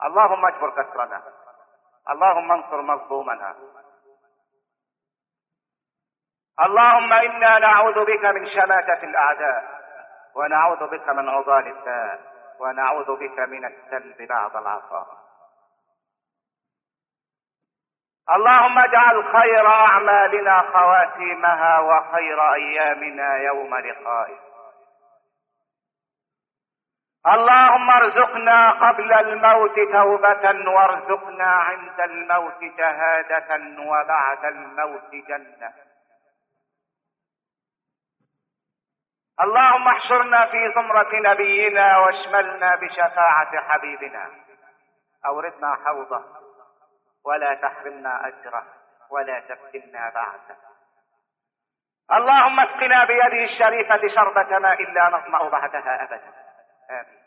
اللهم اجبر كسرنا، اللهم انصر مظلومنا. اللهم إنا نعوذ بك من شماتة الأعداء، ونعوذ بك من عضال الداء، ونعوذ بك من السلب بعد العطاء. اللهم اجعل خير أعمالنا خواتيمها، وخير أيامنا يوم لقائك. اللهم ارزقنا قبل الموت توبة، وارزقنا عند الموت شهادة، وبعد الموت جنة. اللهم احشرنا في زمرة نبينا، واشملنا بشفاعة حبيبنا. اوردنا حوضه، ولا تحرمنا اجره، ولا تفتنا بعده. اللهم اسقنا بيده الشريفة شربة ماء لا نظمأ بعدها ابدا. آمين.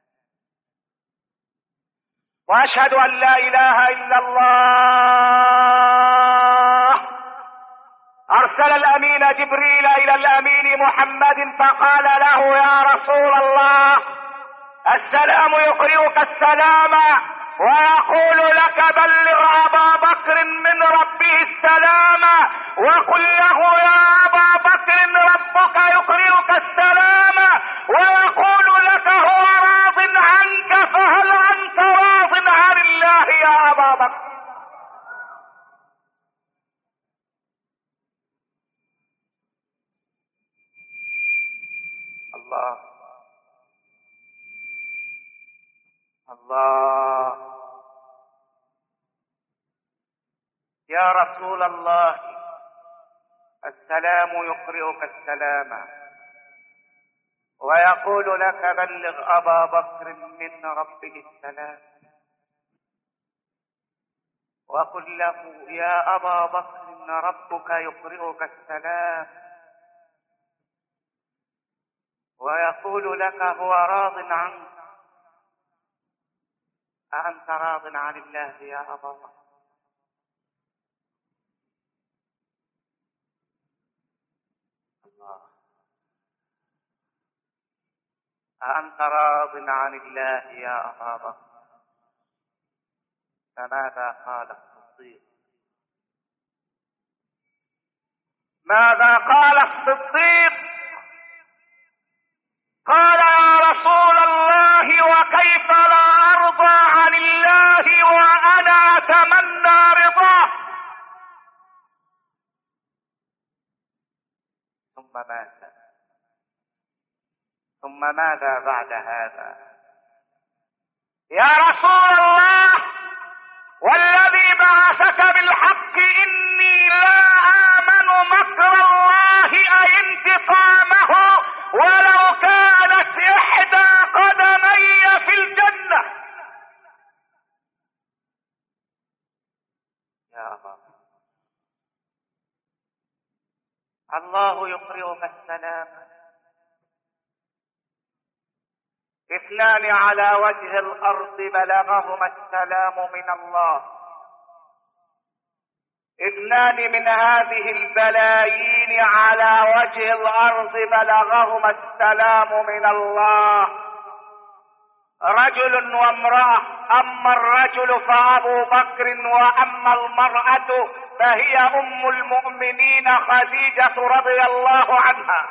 واشهد ان لا اله الا الله. ارسل الامين جبريل الى الامين محمد فقال له: يا رسول الله، السلام يقرئك السلام، ويقول لك: بلغ ابا بكر من ربه السلام، وقل له: يا ابا بكر ربك يقرئك السلام، ويقول لك: هو راض عنك، فهل انت راض عن الله يا ابا بكر؟ الله الله. يا رسول الله، السلام يقرئك السلام، ويقول لك: بلغ ابا بكر من ربه السلام، وقل له: يا ابا بكر ربك يقرئك السلام، ويقول لك: هو راض عنك، أأنت راض عن الله يا أبا بكر؟ الله. أأنت راض عن الله يا أبا بكر؟ فماذا قال الصديق؟ ماذا قال الصديق؟ قال: يا رسول الله، وكيف لا أرضى عن الله وأنا أتمنى رضاه؟ ثم مات. ثم ماذا بعد هذا؟ يا رسول الله، والذي بعثك بالحق إني لا آمن مكر الله أي انتقامه، ولو كانت إحدى قدمي في الجنة. يا الله يقرئك السلام. اثنان على وجه الارض بلغهما السلام من الله. اثنان من هذه البلايين على وجه الارض بلغهما السلام من الله: رجل وامرأة. اما الرجل فابو بكر، واما المرأة فهي ام المؤمنين خديجة رضي الله عنها.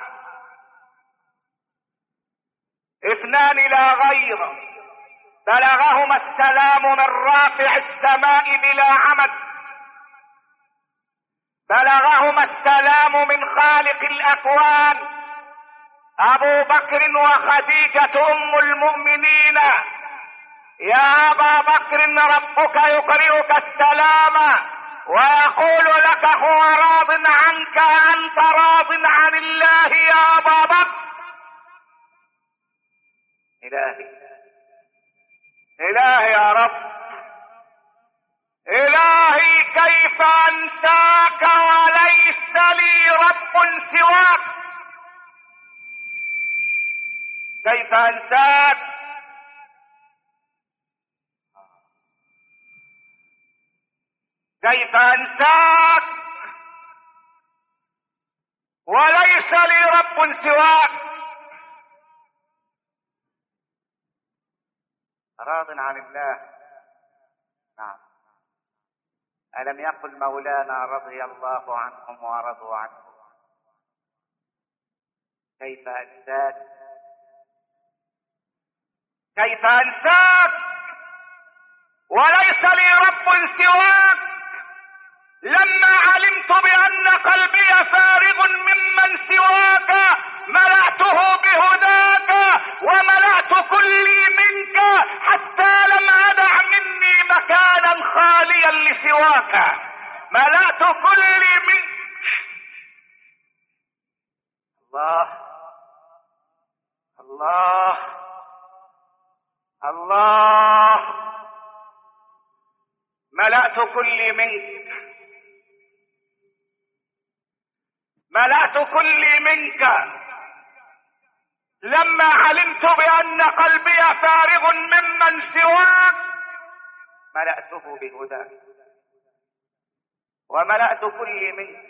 اثنان لا غير بلغهما السلام من رافع السماء بلا عمد، بلغهما السلام من خالق الاكوان، ابو بكر وخديجة ام المؤمنين. يا ابا بكر ربك يقرئك السلام، ويقول لك: هو راض عنك، انت راض عن الله يا ابا بكر. إلهي يا رب، إلهي كيف أنساك وليس لي رب سواك؟ كيف أنساك؟ كيف أنساك وليس لي رب سواك؟ راض عن الله نعم. ألم يقل مولانا رضي الله عنهم ورضوا عنه: كيف أنساك كيف أنساك وليس لي رب سواك، لما علمت بأن قلبي فارغ ممن سواك ملأته بهداك وملأت كلي منك حتى لم أدع مني مكانا خاليا لسواك، ملأت كلي منك. الله الله الله. ملأت كلي منك، ملأت كلي منك، لما علمت بأن قلبي فارغ ممن سواك ملأته بهداك وملأت كلي منك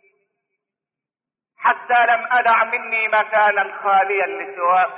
حتى لم أدع مني مكانا خاليا لسواك،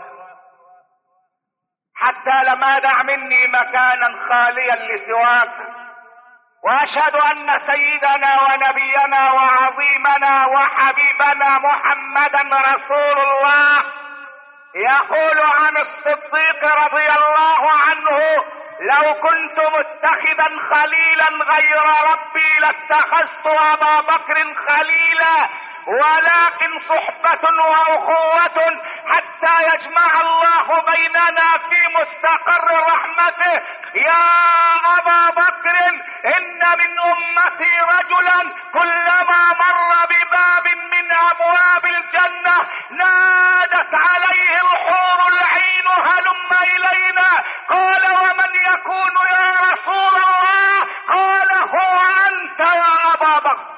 حتى لم أدع مني مكانا خاليا لسواك. وأشهد أن سيدنا ونبينا وعظيمنا وحبيبنا محمدا رسول الله يقول عن الصديق رضي الله عنه: لو كنت متخذا خليلا غير ربي لاتخذت أبا بكر خليلا، ولكن صحبة وأخوة حتى يجمع الله بيننا في مستقر رحمته. يا أبا بكر، إن من أمتي رجلا كلما مر بباب من أبواب الجنة نادت عليه الحور العين: هلم إلينا. قال: ومن يكون يا رسول الله؟ قال: هو أنت يا أبا بكر.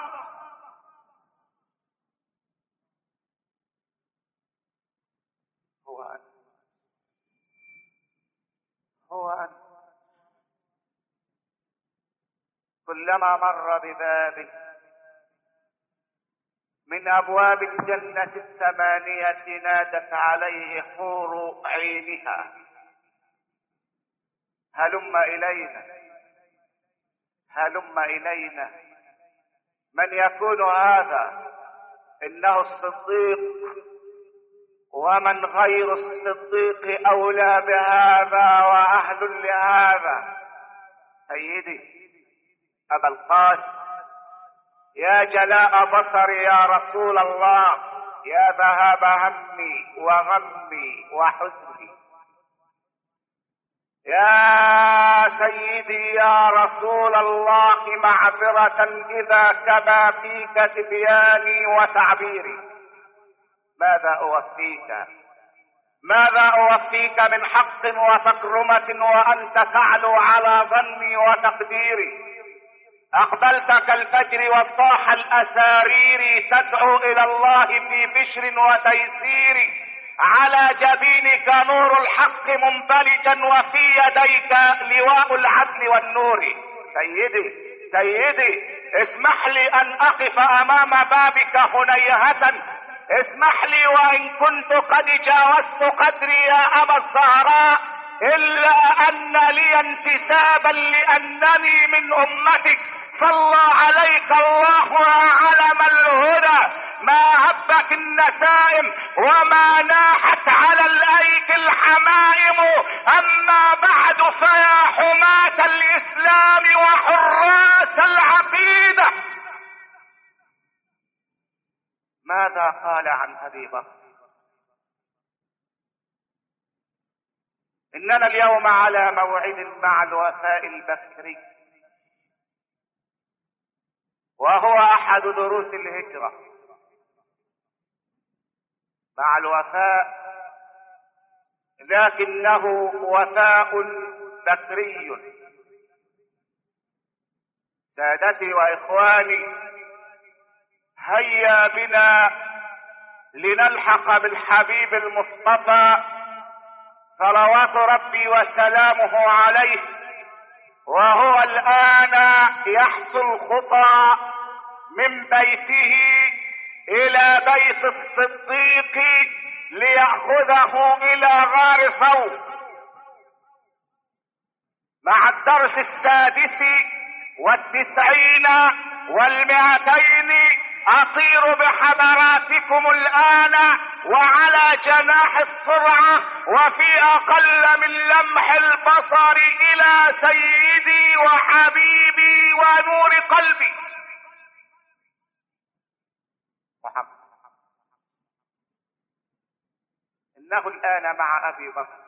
هو أنت. كلما مر بباب من أبواب الجنة الثمانية نادت عليه حور عينها: هلم إلينا، هلم إلينا. من يكون هذا؟ إنه الصديق، ومن غير الصديق أولى بهذا وأهل لهذا. سيدي أبا القاسم، يا جلاء بصري يا رسول الله، يا ذهاب همي وغمي وحزني، يا سيدي يا رسول الله، معذرة إذا كبى فيك تبياني وتعبيري. ماذا أوفيك؟ ماذا أوفيك من حق وتكرمة وأنت تعلو على ظني وتقديري؟ أقبلت كالفجر وصاح الأسارير تدعو إلى الله في بشر وتيسير، على جبينك نور الحق منبلجا وفي يديك لواء العدل والنور. سيدي سيدي، اسمح لي أن أقف أمام بابك هنيهة، اسمح لي وإن كنت قد جاوزت قدري يا أبا الزهراء، إلا أن لي انتسابا لأنني من أمتك. صلى عليك الله يا علم الهدى، ما هبت النسائم وما ناحت على الأيك الحمائم. أما بعد فيا حماة الإسلام وحراس العقيدة، ماذا قال عن أبي بكر؟ إننا اليوم على موعد مع الوفاء البكري، وهو أحد دروس الهجرة. مع الوفاء، لكنه وفاء بكري. سادتي وإخواني، هيا بنا لنلحق بالحبيب المصطفى صلوات ربي وسلامه عليه، وهو الآن يحصل الخطى من بيته إلى بيت الصديق ليأخذه إلى غار ثور. مع الدرس 96 و200 اطير بحضراتكم الان وعلى جناح السرعة وفي اقل من لمح البصر الى سيدي وحبيبي ونور قلبي محمد. انه الان مع ابي بكر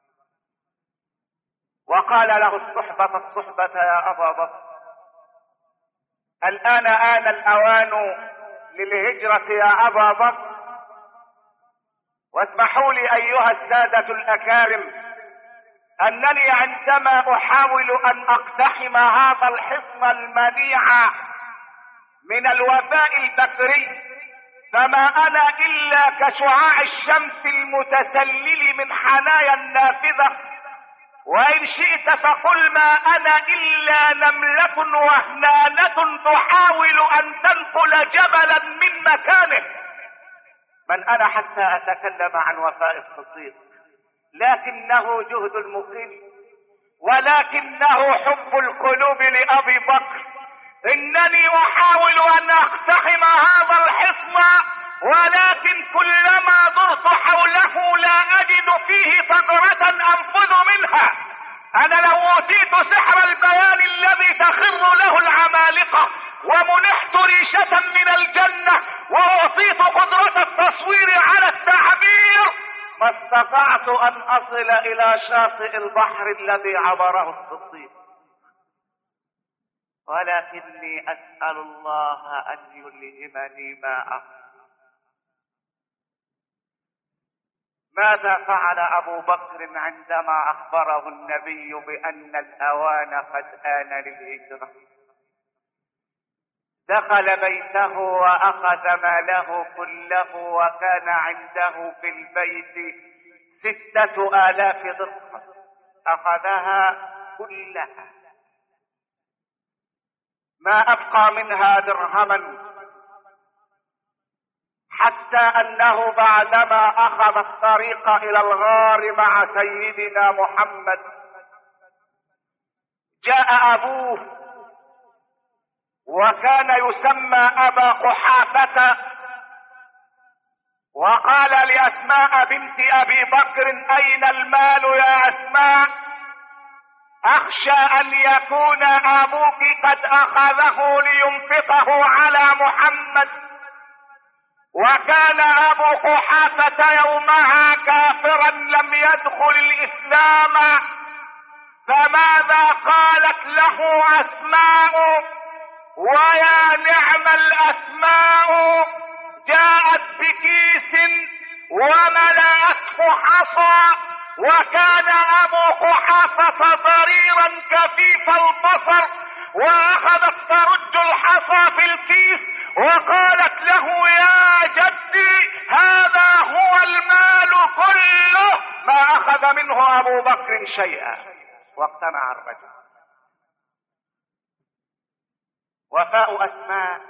وقال له الصحبة يا ابا بكر، الان آن الاوان للهجرة يا ابا بكر، واسمحوا لي ايها السادة الاكارم انني عندما احاول ان اقتحم هذا الحصن المنيع من الوفاء البكري فما انا الا كشعاع الشمس المتسلل من حنايا النافذة، وان شئت فقل ما انا الا نملة وهنانة تحاول ان تنقل جبلا من مكانه. من انا حتى اتكلم عن وفاء الصديق؟ لكنه جهد المقيم، ولكنه حب القلوب لابي بكر. انني احاول ان اقتحم هذا الحصن ولكن كلما درت حوله لا اجد فيه ثغرة انفذ منها. انا لو اوتيت سحر البيان الذي تخر له العمالقة ومنحت ريشة من الجنة واعطيت قدرة التصوير على التعبير ما استطعت ان اصل الى شاطئ البحر الذي عبره الصديق، ولكني اسأل الله ان يلهمني ما افعل. ماذا فعل ابو بكر عندما اخبره النبي بان الاوان قد آن للهجرة؟ دخل بيته واخذ ماله كله، وكان عنده في البيت 6000 درهم، اخذها كلها ما ابقى منها درهما، حتى انه بعدما اخذ الطريق الى الغار مع سيدنا محمد جاء ابوه وكان يسمى ابا قحافة وقال لاسماء بنت ابي بكر اين المال يا اسماء؟ اخشى ان يكون ابوك قد اخذه لينفقه على محمد. وكان ابو قحافة يومها كافرا لم يدخل الاسلام، فماذا قالت له اسماء؟ ويا نعم الاسماء، جاءت بكيس وملأته حصى، وكان ابو قحافة ضريرا كفيف البصر، واخذت ترج الحصى في الكيس وقالت له يا جدي هذا هو المال كله. ما اخذ منه ابو بكر شيئا واقتنع الرجل. وفاء اسماء،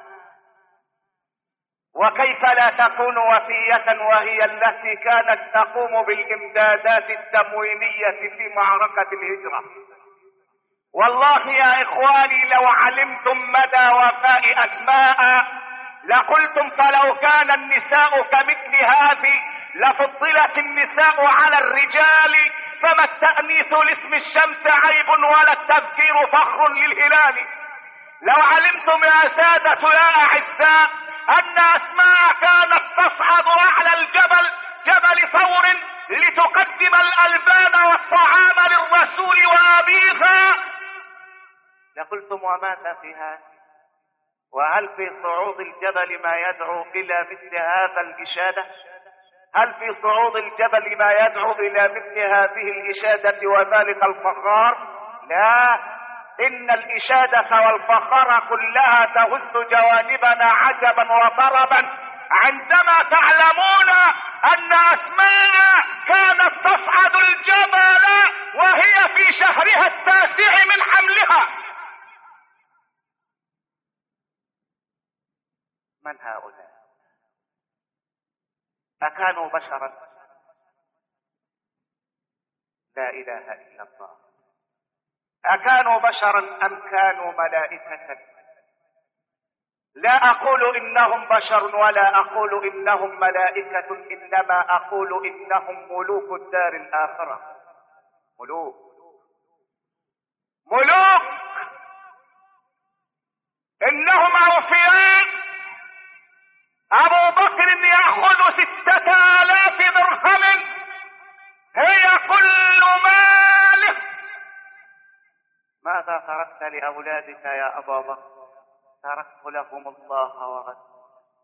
وكيف لا تكون وفية وهي التي كانت تقوم بالامدادات التموينية في معركة الهجرة. والله يا اخواني لو علمتم مدى وفاء اسماء لقلتم فلو كان النساء كمثل هذه لفضلت النساء على الرجال، فما التأنيث لاسم الشمس عيب ولا التذكير فخر للهلال. لو علمتم يا سادة يا اعزاء ان اسماء كانت تصعد اعلى الجبل جبل ثور لتقدم الالبان والطعام للرسول وابيها لقلتم وماذا في هذا؟ وهل في صعود الجبل ما يدعو الى مثل هذا الاشادة؟ هل في صعود الجبل ما يدعو الى مثل هذه الاشادة وذلك الفخار؟ لا، ان الاشادة والفخار كلها تهز جوانبنا عجبا وطربا عندما تعلمون ان اسماء كانت تصعد الجبل وهي في شهرها 9 من حملها. من هؤلاء؟ أكانوا بشرا؟ لا إله إلا الله. أكانوا بشرا أم كانوا ملائكة؟ لا أقول إنهم بشر ولا أقول إنهم ملائكة، إنما أقول إنهم ملوك الدار الآخرة. ملوك إنهم أوفياء. أبو بكر يأخذ 6000 درهم، هي كل ماله. ماذا تركت لأولادك يا أبا بكر؟ تركت لهم الله ورسوله.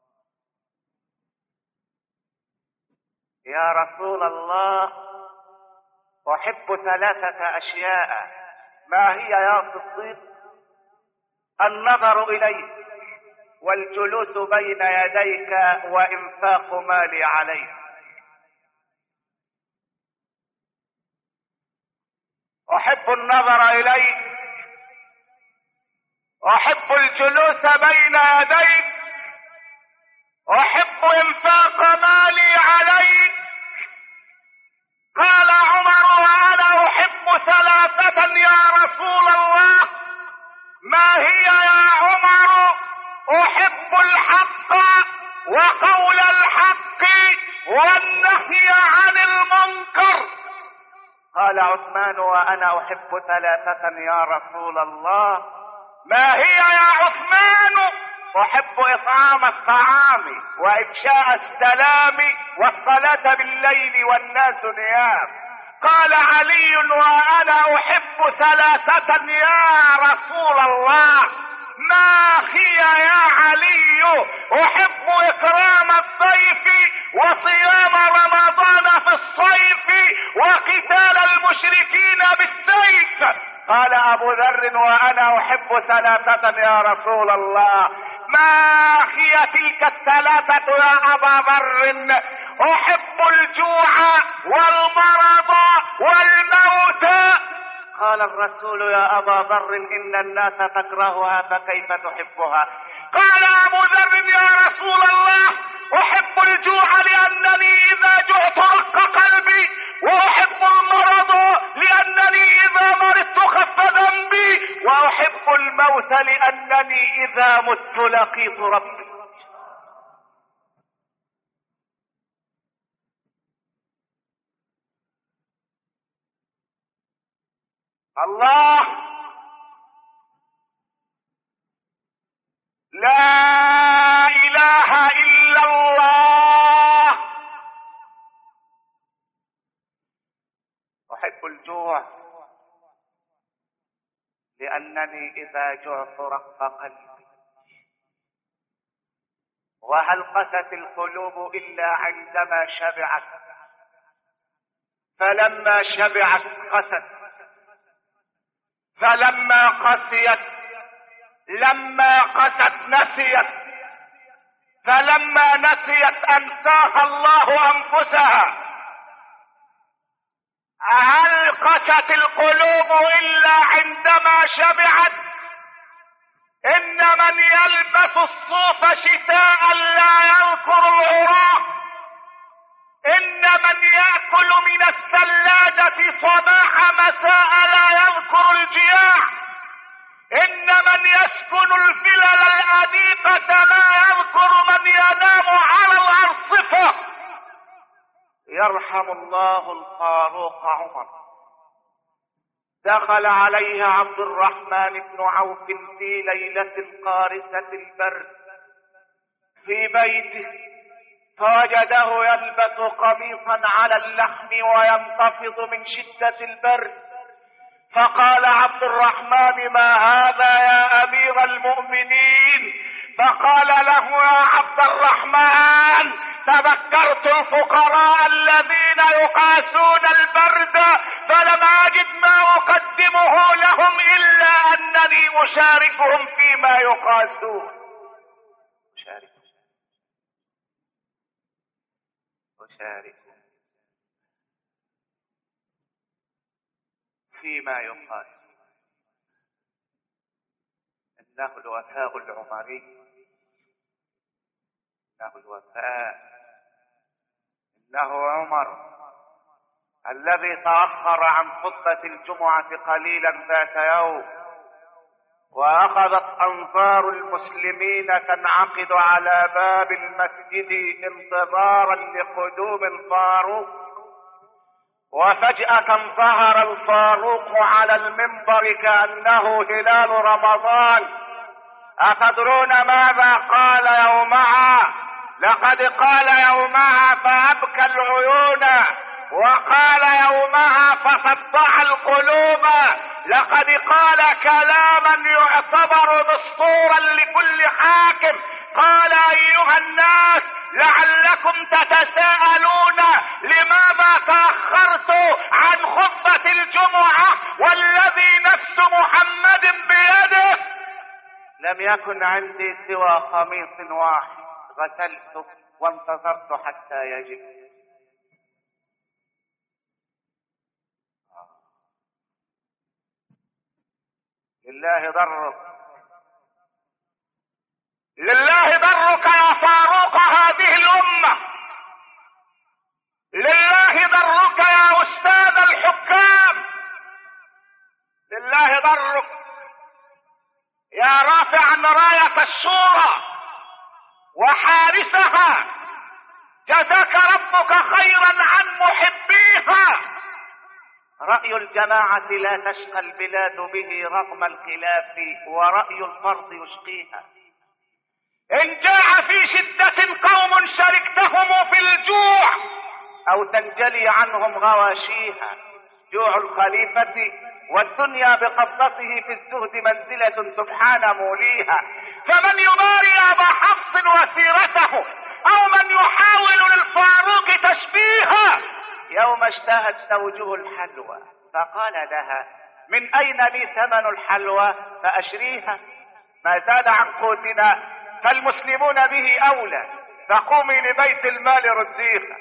يا رسول الله، أحب 3 أشياء. ما هي يا صديق؟ النظر إليك، والجلوس بين يديك، وإنفاق مالي عليك. أحب النظر إليك، أحب الجلوس بين يديك، أحب إنفاق مالي عليك. قال عمر: وأنا أحب 3 يا رسول الله. ما هي يا عمر؟ أحب الحق وقول الحق والنهي عن المنكر. قال عثمان: وأنا أحب 3 يا رسول الله. ما هي يا عثمان؟ أحب إطعام الطعام وإفشاء السلام والصلاة بالليل والناس نيام. قال علي: وأنا أحب 3 يا رسول الله. ما هي يا علي؟ أحب إكرام الضيف وصيام رمضان في الصيف وقتال المشركين بالسيف. قال أبو ذر: وأنا أحب 3 يا رسول الله. ما هي تلك 3 يا أبا ذر؟ أحب الجوع والمرض والموت. قال الرسول: يا أبا ذر، إن الناس تكرهها فكيف تحبها؟ قال أبو ذر: يا رسول الله، أحب الجوع لأنني إذا جعت رق قلبي، وأحب المرض لأنني إذا مرضت خف ذنبي، وأحب الموت لأنني إذا مت لقيت ربي. الله، لا إله إلا الله. أحب الجوع لأنني إذا جعت رق قلبي. وهل قست القلوب إلا عندما شبعت؟ فلما شبعت قست، فلما قسيت، لما قست نسيت، فلما نسيت أنساها الله أنفسها. هل قست القلوب إلا عندما شبعت؟ إن من يلبس الصوف شتاء لا يذكر العراق، إن من يأكل من الثلاجة صباح مساء لا يذكر الجياع، إن من يسكن الفلل الأنيقة لا يذكر من ينام على الأرصفة. يرحم الله الفاروق عمر، دخل عليه عبد الرحمن بن عوف في ليلة قارسة البرد في بيته، فوجده يلبس قميصا على اللحم وينتفض من شدة البرد، فقال عبد الرحمن: ما هذا يا أمير المؤمنين؟ فقال له: يا عبد الرحمن، تذكرت الفقراء الذين يقاسون البرد، فلم أجد ما أقدمه لهم إلا أنني أشاركهم فيما يقاسون. أشارك فيما يقال. إنه الوفاء العمري، إنه الوفاء، إنه عمر الذي تأخر عن خطبة الجمعة قليلا ذات يوم، وأخذت أنظار المسلمين تنعقد على باب المسجد انتظارا لقدوم الفاروق، وفجأة ظهر الفاروق على المنبر كأنه هلال رمضان. أتدرون ماذا قال يومها؟ لقد قال يومها فأبكى العيون، وقال يومها فصدع القلوب. لقد قال كلاما يعتبر دستورا لكل حاكم. قال ايها الناس لعلكم تتساءلون لماذا تأخرت عن خطبة الجمعة والذي نفس محمد بيده لم يكن عندي سوى قميص واحد غسلته وانتظرت حتى يجب. لله ضرك، لله ضرك يا فاروق هذه الأمة، لله ضرك يا أستاذ الحكام، لله ضرك يا رافعا راية الشورى وحارسها، جزاك ربك خيرا عن محبيها. رأي الجماعة لا تشقى البلاد به رغم الخلاف، ورأي الفرد يشقيها. إن جاء في شدة قوم شركتهم في الجوع أو تنجلي عنهم غواشيها. جوع الخليفة والدنيا بقبضته في الزهد منزلة سبحان موليها. فمن يباري أبا حفص وسيرته أو من يحاول للفاروق تشبيها. يوم اشتهت زوجه الحلوى فقال لها من أين لي ثمن الحلوى فأشريها، ما زاد عن قوتنا فالمسلمون به أولى، فقومي لبيت المال رديها.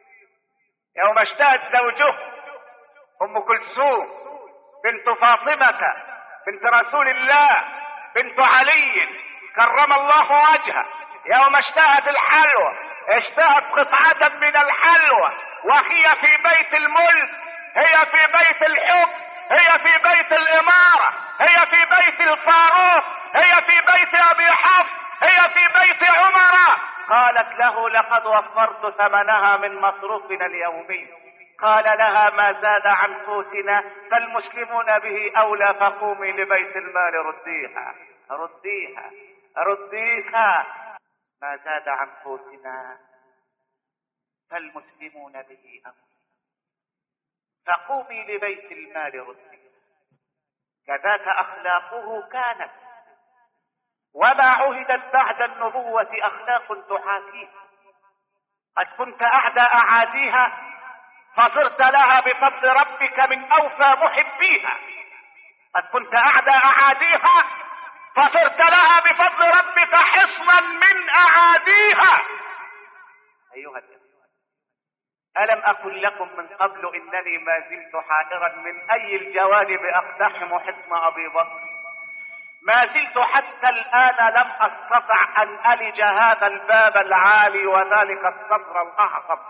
يوم اشتهت زوجه أم كلثوم بنت فاطمة بنت رسول الله بنت علي كرم الله وجهه، يوم اشتهت الحلوى اشتهت قطعة من الحلوى وهي في بيت الملك، هي في بيت الحب، هي في بيت الإمارة، هي في بيت الفاروق، هي في بيت أبي حفص، هي في بيت عمر. قالت له لقد وفرت ثمنها من مصروفنا اليومي. قال لها ما زاد عن قوتنا فالمسلمون به أولى، فقومي لبيت المال رديها رديها رديها. ما زاد عن قوتنا فالمسلمون به أولى، فقومي لبيت المال رديها. كذاك أخلاقه كانت، وما عهدت بعد النبوة أخلاق تحاكيها. قد كنت أعدى أعاديها فصرت لها بفضل ربك من أوفى محبيها. قد كنت أعدى أعاديها فصرت لها بفضل ربك حصنا من أعاديها. أيها الناس، ألم أقل لكم من قبل إنني ما زلت حائرا من أي الجوانب أقتحم حصن أبي بكر؟ ما زلت حتى الآن لم أستطع أن ألج هذا الباب العالي وذلك الصدر الأعظم،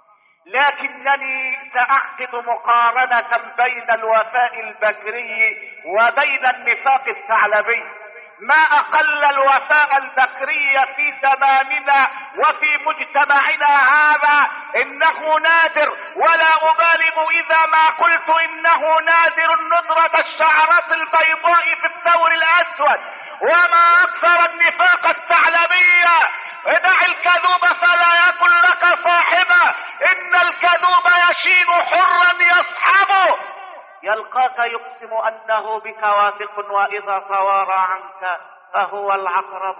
لكنني سأعقد مقارنة بين الوفاء البكري وبين النفاق الثعلبي. ما أقل الوفاء البكري في زماننا وفي مجتمعنا هذا إنه نادر، ولا أبالغ إذا ما قلت إنه نادر ندرة الشعرة البيضاء في الثور الأسود. وما أكثر النفاق الثعلبي. ادع الكذوب فلا يكن لك صاحبا، إن الكذوب يشين حرا يصحبه. يلقاك يقسم أنه بك واثق وإذا توارى عنك فهو العقرب.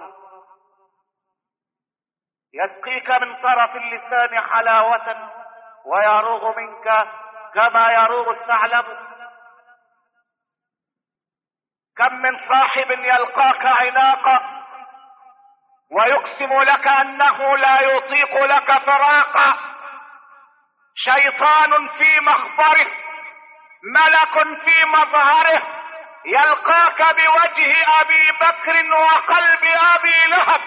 يسقيك من طرف اللسان حلاوة ويروغ منك كما يروغ الثعلب. كم من صاحب يلقاك عناقا ويقسم لك أنه لا يطيق لك فراقا. شيطان في مخبره، ملك في مظهره، يلقاك بوجه أبي بكر وقلب أبي لهب.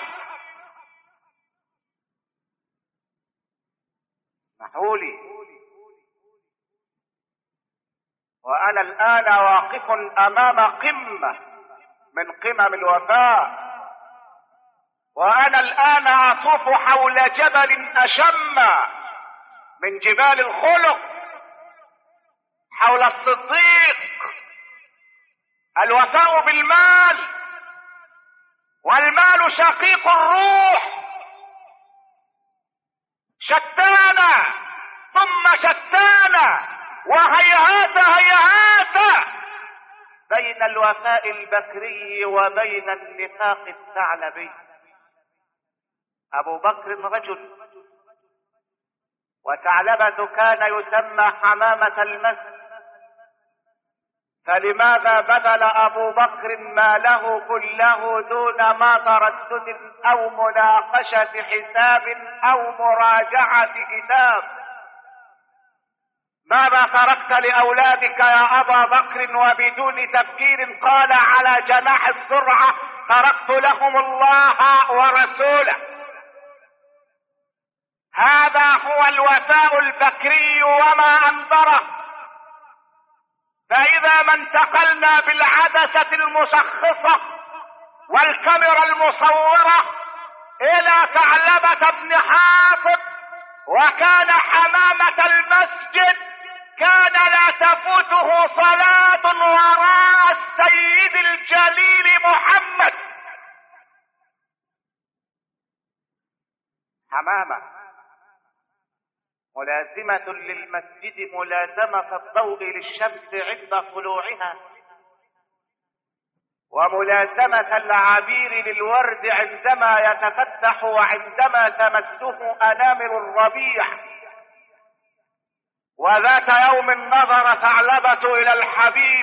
محولي وأنا الآن واقف أمام قمة من قمم الوفاء، وأنا الآن أطوف حول جبل أشم من جبال الخلق، حول الصديق. الوفاء بالمال، والمال شقيق الروح، شتان ثم شتان وهيهات هيهات بين الوفاء البكري وبين النفاق الثعلبي. أبو بكر رجل، وثعلبة كان يسمى حمامة المسجد، فلماذا بذل أبو بكر ماله كله دون ما تردد أو مناقشة حساب أو مراجعة كتاب؟ ماذا تركت لأولادك يا أبا بكر وبدون تفكير؟ قال على جناح السرعة: تركت لهم الله ورسوله. هذا هو الوفاء البكري وما أنذره. فإذا ما انتقلنا بالعدسة المشخصة والكاميرا المصورة إلى ثعلبة بن حاطب، وكان حمامة المسجد، كان لا تفوته صلاة وراء السيد الجليل محمد. حمامة ملازمة للمسجد ملازمة الضوء للشمس عند طلوعها، وملازمة العبير للورد عندما يتفتح وعندما تمسه أنامل الربيع. وذات يوم نظر ثعلبة إلى الحبيب،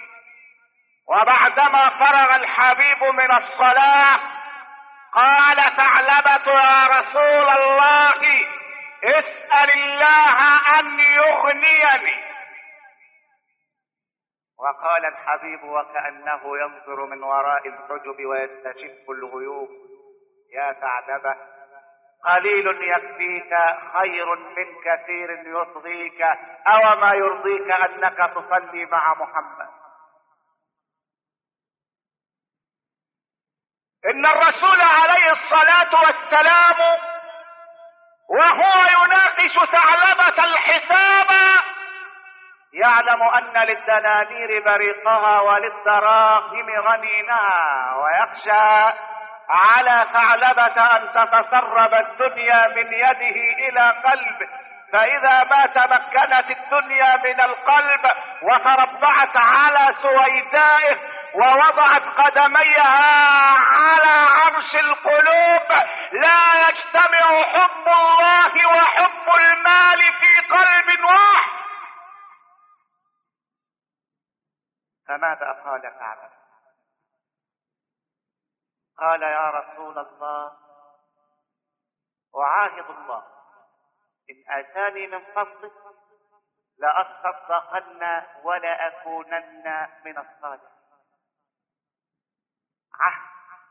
وبعدما فرغ الحبيب من الصلاة قال ثعلبة: يا رسول الله، اسأل الله أن يغنيني. وقال الحبيب وكأنه ينظر من وراء الحجب ويستشف الغيوب: يا ثعلبة، قليل يكفيك خير من كثير يطغيك، أو ما يرضيك أنك تصلي مع محمد. إن الرسول عليه الصلاة والسلام وهو يناقش ثعلبة الحساب يعلم أن للدنانير بريقها وللدراهم غنينها، ويخشى على ثعلبة أن تتسرب الدنيا من يده إلى قلبه، فإذا ما تمكنت الدنيا من القلب وتربعت على سويدائه ووضعت قدميها على عرش القلوب، لا يجتمع حب الله وحب المال في قلب واحد. فماذا قال ثعلبة؟ قال: يا رسول الله، أعاهد الله إن آتاني من فضلك لأصدقن ولأكونن من الصالحين. عهد،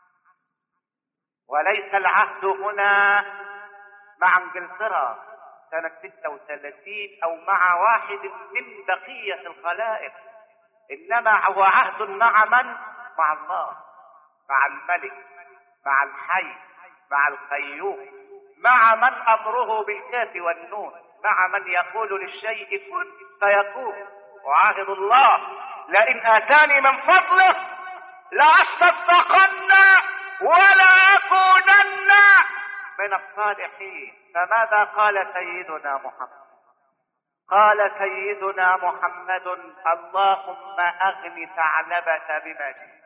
وليس العهد هنا مع انجلترا سنة 36 أو مع واحد من بقية الخلائق، إنما هو عهد مع من؟ مع الله، مع الملك، مع الحي، مع القيوم، مع من أمره بالكاف والنون، مع من يقول للشيء كن فيكون. وعاهد الله لئن آتاني من فضله لأصدقن ولا أكونن من الصالحين. فماذا قال سيدنا محمد؟ قال سيدنا محمد: اللهم أغن ثعلبة بما شئت.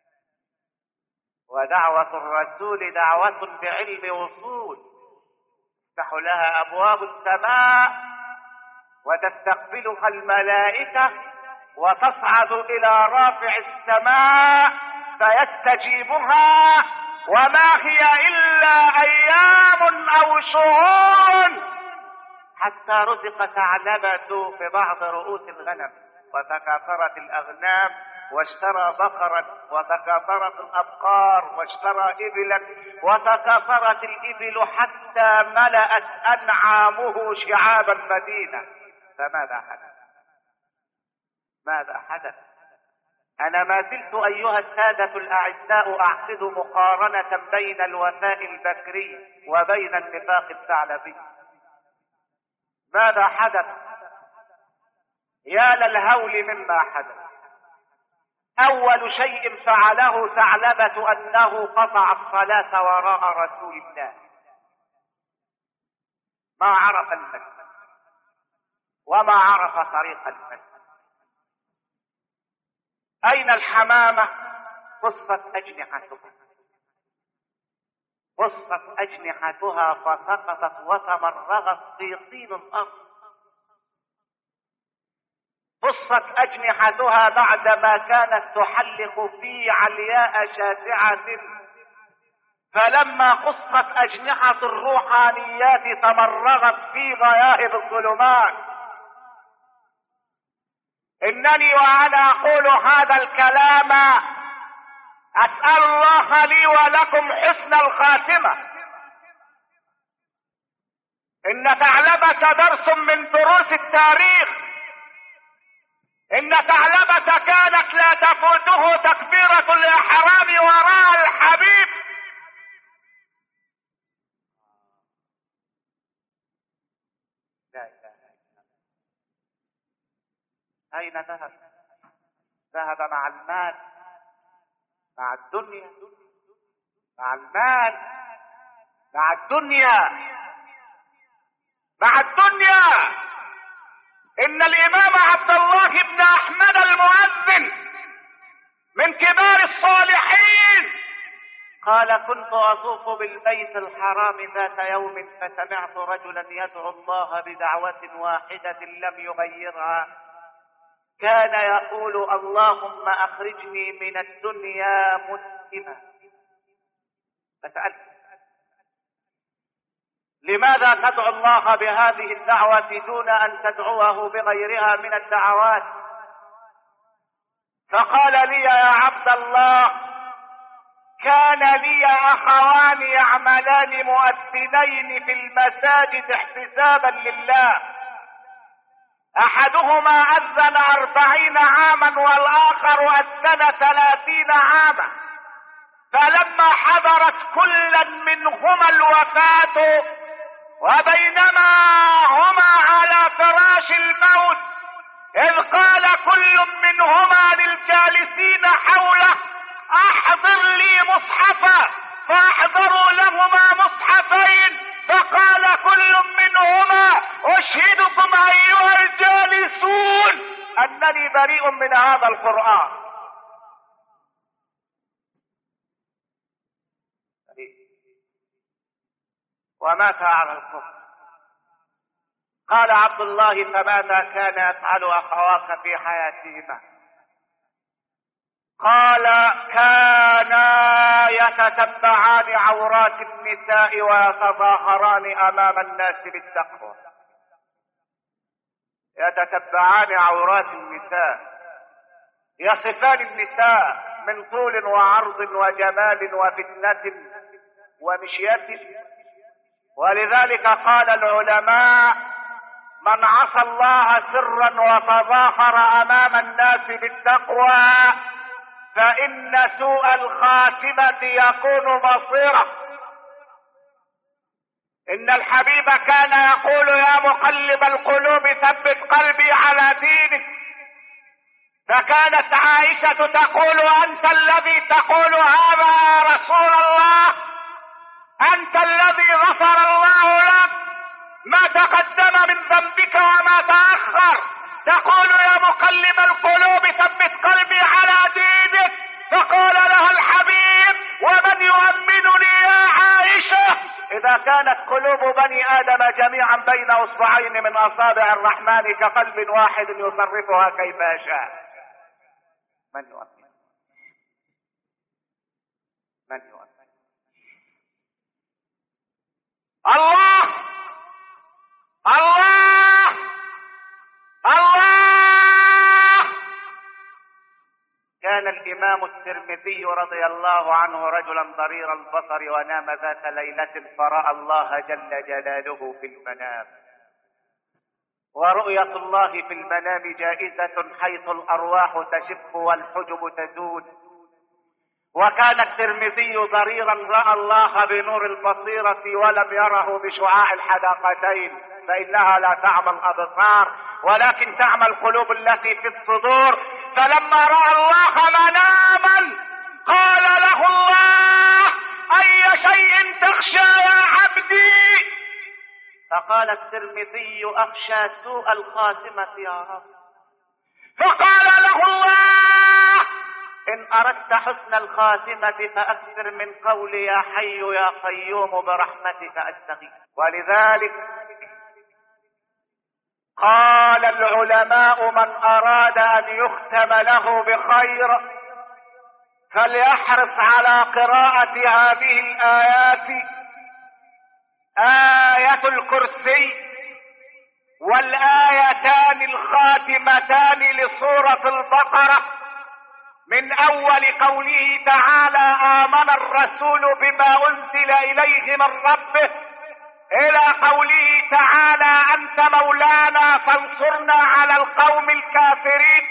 ودعوة الرسول دعوة بعلم وصول، تفتح لها أبواب السماء وتستقبلها الملائكة وتصعد إلى رافع السماء فيستجيبها، وما هي إلا أيام أو شهور حتى رزق ثعلبة في بعض رؤوس الغنم، وتكاثرت الأغنام واشترى بقرا، وتكاثرت الأبقار واشترى إبلا، وتكاثرت الإبل حتى ملأت أنعامه شعاب المدينة. فماذا حدث؟ ماذا حدث؟ أنا ما زلت أيها السادة الأعزاء أعقد مقارنة بين الوفاء البكري وبين النفاق الثعلبي. ماذا حدث؟ يا للهول مما حدث. أول شيء فعله ثعلبة أنه قطع الصلاة وراء رسول الله. ما عرف المسجد وما عرف طريق المسجد. أين الحمامة؟ قصت أجنحتها، قصت أجنحتها فسقطت وتمرغت في طين الأرض. قصت أجنحتها بعدما كانت تحلق في علياء شاسعة، فلما قصت أجنحة الروحانيات تمرغت في غياهب الظلمات. إنني وأنا أقول هذا الكلام أسأل الله لي ولكم حسن الخاتمة. إن ثعلبة درس من دروس التاريخ. إن ثعلبة كانت لا تفوته تكبيرة الإحرام وراء الحبيب. لا إله إلا الله. أين ذهب؟ ذهب مع المال، مع الدنيا، مع المال، مع الدنيا، مع الدنيا. إن الإمام عبد الله بن أحمد المؤذن من كبار الصالحين قال: كنت أطوف بالبيت الحرام ذات يوم فسمعت رجلا يدعو الله بدعوة واحدة لم يغيرها، كان يقول: اللهم أخرجني من الدنيا مسلما. فسألت: لماذا تدعو الله بهذه الدعوة دون أن تدعوه بغيرها من الدعوات؟ فقال لي: يا عبد الله، كان لي أخوان يعملان مؤذنين في المساجد احتسابا لله، أحدهما أذن 40 عاما والآخر أذن 30 عاما، فلما حضرت كلا منهما الوفاة وبينما هما على فراش الموت إذ قال كل منهما للجالسين حوله: أحضر لي مصحفا، فأحضروا لهما مصحفين، فقال كل منهما: أشهدكم أيها الجالسون أنني بريء من هذا القرآن. ومات على الكفر. قال عبد الله: فماذا كان يفعل أخواك في حياتهما؟ قال: كانا يتتبعان عورات النساء ويتظاهران أمام الناس بالتقوى. يتتبعان عورات النساء، يصفان النساء من طول وعرض وجمال وفتنة ومشية. ولذلك قال العلماء: من عصى الله سرا وتظاهر امام الناس بالتقوى فان سوء الخاتمة يكون مصيره. ان الحبيب كان يقول: يا مقلب القلوب ثبت قلبي على دينك. فكانت عائشة تقول: انت الذي تقول هذا يا رسول الله، أنت الذي غفر الله لك ما تقدم من ذنبك وما تأخر، تقول: يا مقلب القلوب ثبت قلبي على دينك. فقال لها الحبيب: ومن يؤمنني يا عائشة؟ إذا كانت قلوب بني آدم جميعا بين أصبعين من أصابع الرحمن كقلب واحد يصرفها كيف يشاء، من يؤمن؟ من يؤمن؟ الله الله الله. كان الإمام الترمذي رضي الله عنه رجلا ضرير البصر ونام ذات ليلة فرأى الله جل جلاله في المنام. ورؤية الله في المنام جائزة حيث الأرواح تشف والحجب تزول. وكان الترمذي ضريرا رأى الله بنور البصيرة ولم يره بشعاع الحداقتين، فإنها لا تعمى الأبصار ولكن تعمى القلوب التي في الصدور. فلما رأى الله مناما قال له الله: أي شيء تخشى يا عبدي؟ فقال الترمذي: أخشى سوء الخاتمة يا رب. فقال له الله: إن أردت حسن الخاتمة فأكثر من قول يا حي يا قيوم برحمتك أستغيث. ولذلك قال العلماء: من أراد أن يختم له بخير فليحرص على قراءة هذه الآيات: آية الكرسي والآيتان الخاتمتان لسورة البقرة، من أول قوله تعالى: آمن الرسول بما أنزل إليه من ربه، إلى قوله تعالى: أنت مولانا فانصرنا على القوم الكافرين.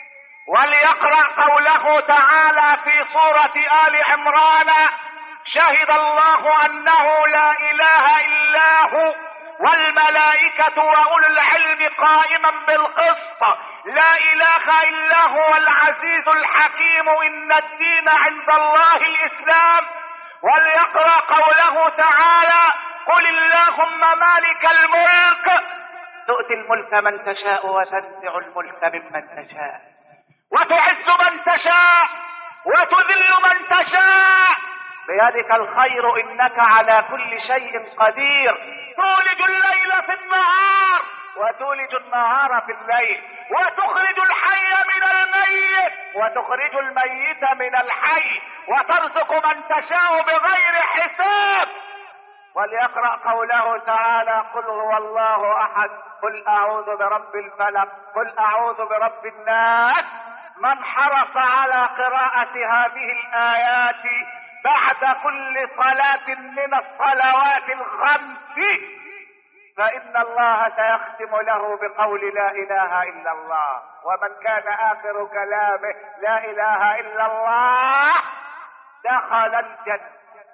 وليقرأ قوله تعالى في سورة آل عمران: شهد الله أنه لا إله إلا هو والملائكة وأولو العلم قائما بالقسط، لا إله إلا هو العزيز الحكيم، إن الدين عند الله الإسلام. وليقرأ قوله تعالى: قل اللهم مالك الملك تؤتي الملك من تشاء وتنزع الملك ممن تشاء وتعز من تشاء وتذل من تشاء، بيدك الخير إنك على كل شيء قدير. تولج الليل في النهار وتولج النهار في الليل، وتخرج الحي من الميت وتخرج الميت من الحي، وترزق من تشاء بغير حساب. وليقرأ قوله تعالى: قل هو الله أحد، قل أعوذ برب الفلق، قل أعوذ برب الناس. من حرص على قراءة هذه الآيات بعد كل صلاة من الصلوات الخمس فإن الله سيختم له بقول لا إله إلا الله. ومن كان آخر كلامه لا إله إلا الله دخل الجنة.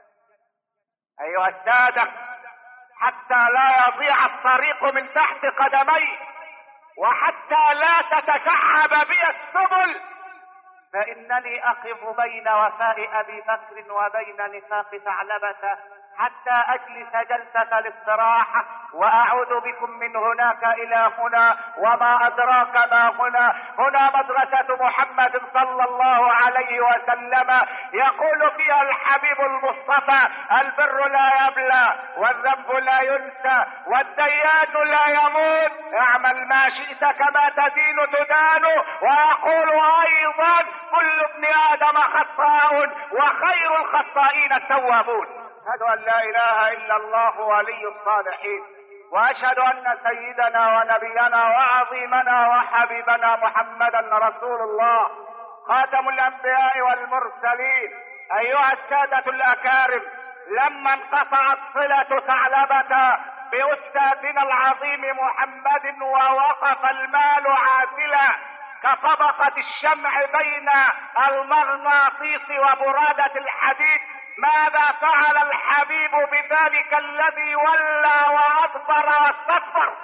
أيها السادة، حتى لا يضيع الطريق من تحت قدمي، وحتى لا تتشعب بي السبل، فإنني أقف بين وفاء أبي بكر وبين نفاق ثعلبة حتى أجلس جلسة الاستراحة، وأعود بكم من هناك إلى هنا. وما أدراك ما هنا؟ هنا مدرسة محمد صلى الله عليه وسلم، يقول فيها الحبيب المصطفى: البر لا يبلى والذنب لا ينسى والديان لا يموت، اعمل ما شئت كما تدين تدان. ويقول أيضا: كل ابن آدم خطاء وخير الخطائين التوابون. أشهد أن لا إله إلا الله ولي الصالحين، وأشهد أن سيدنا ونبينا وعظيمنا وحبيبنا محمدا رسول الله خاتم الأنبياء والمرسلين. أيها السادة الأكارم، لما انقطعت صلة ثعلبة بأستاذنا العظيم محمد ووقف المال عازلا كطبقة الشمع بين المغناطيس وبرادة الحديد، ماذا فعل الحبيب بذلك الذي ولى وأدبر واستكبر؟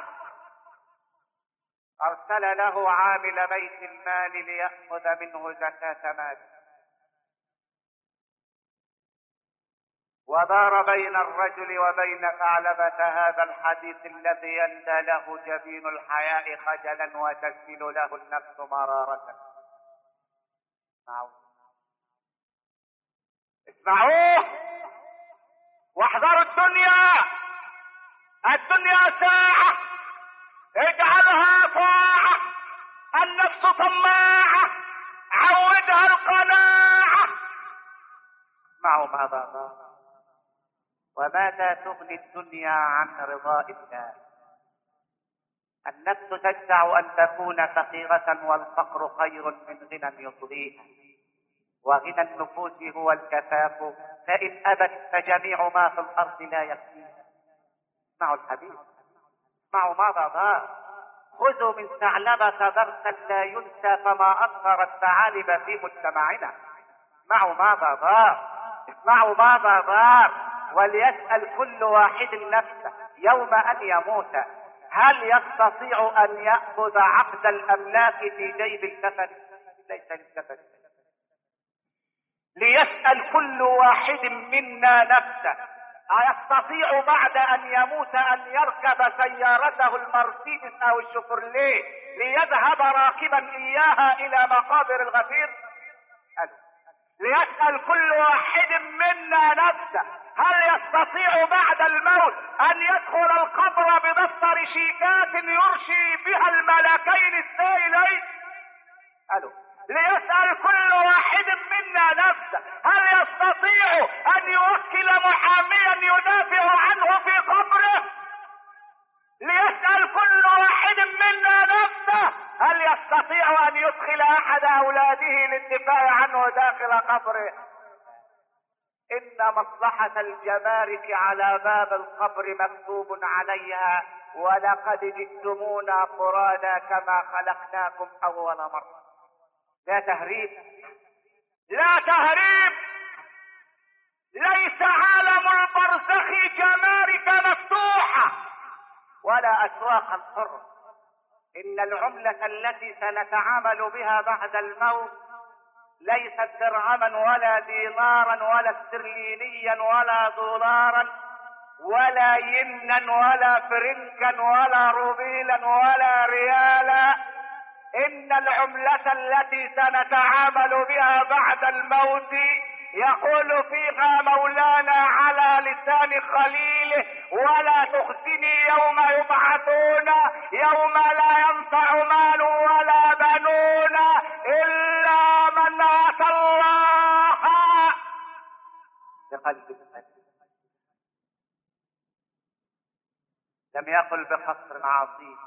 أرسل له عامل بيت المال ليأخذ منه زكاة ماله، ودار بين الرجل وبين ثعلبة هذا الحديث الذي يندى له جبين الحياء خجلا وتسيل له النفس مرارة. اسمعوه واحذروا الدنيا. الدنيا ساعة، اجعلها طاعة. النفس طماعة، عودها القناعة. اسمعوا ماذا وماذا تغني الدنيا عن رضاء الله؟ النفس تجزع أن تكون فقيرة، والفقر خير من غنى يطغيها، وغنى النفوس هو الكفاف، فإن أبت فجميع ما في الأرض لا يكفيها. اسمعوا الحديث، اسمعوا ماذا ضار. خذوا من ثعلبة درسا لا ينسى فما أثر الثعالب في مجتمعنا. اسمعوا ماذا دار، اسمعوا ماذا دار. وليسأل كل واحد نفسه يوم أن يموت هل يستطيع أن يأخذ عقد الأملاك في جيب الكفن؟ ليس للكفن. ليسأل كل واحد منا نفسه أيستطيع بعد أن يموت أن يركب سيارته المرسيدس أو الشيفروليه ليذهب راكبا إياها إلى مقابر الغفير؟ ليسأل كل واحد منا نفسه هل يستطيع بعد الموت أن يدخل القبر بدفتر شيكات يرشي بها الملكين السائلين؟ ليسأل كل واحد منا نفسه هل يستطيع أن يوكل محاميا يدافع عنه في قبره؟ ليسأل كل واحد منا نفسه هل يستطيع أن يدخل أحد أولاده للدفاع عنه داخل قبره؟ إن مصلحة الجمارك على باب القبر مكتوب عليها ولقد جئتمونا فرادا كما خلقناكم أول مرة. لا تهريب، لا تهريب. ليس عالم البرزخ جمارك مفتوحة ولا أسواقا حرة. إن العملة التي سنتعامل بها بعد الموت ليست درهما ولا دينارا ولا استرلينيا ولا دولارا ولا ينا ولا فرنكا ولا روبيلا ولا ريالا. إن العملة التي سنتعامل بها بعد الموت يقول فيها مولانا على لسان خليله ولا تخزني يوم يبعثون يوم لا ينفع مال ولا بنون إلا من أتى الله بقلب سليم. لم يقل بقصر عظيم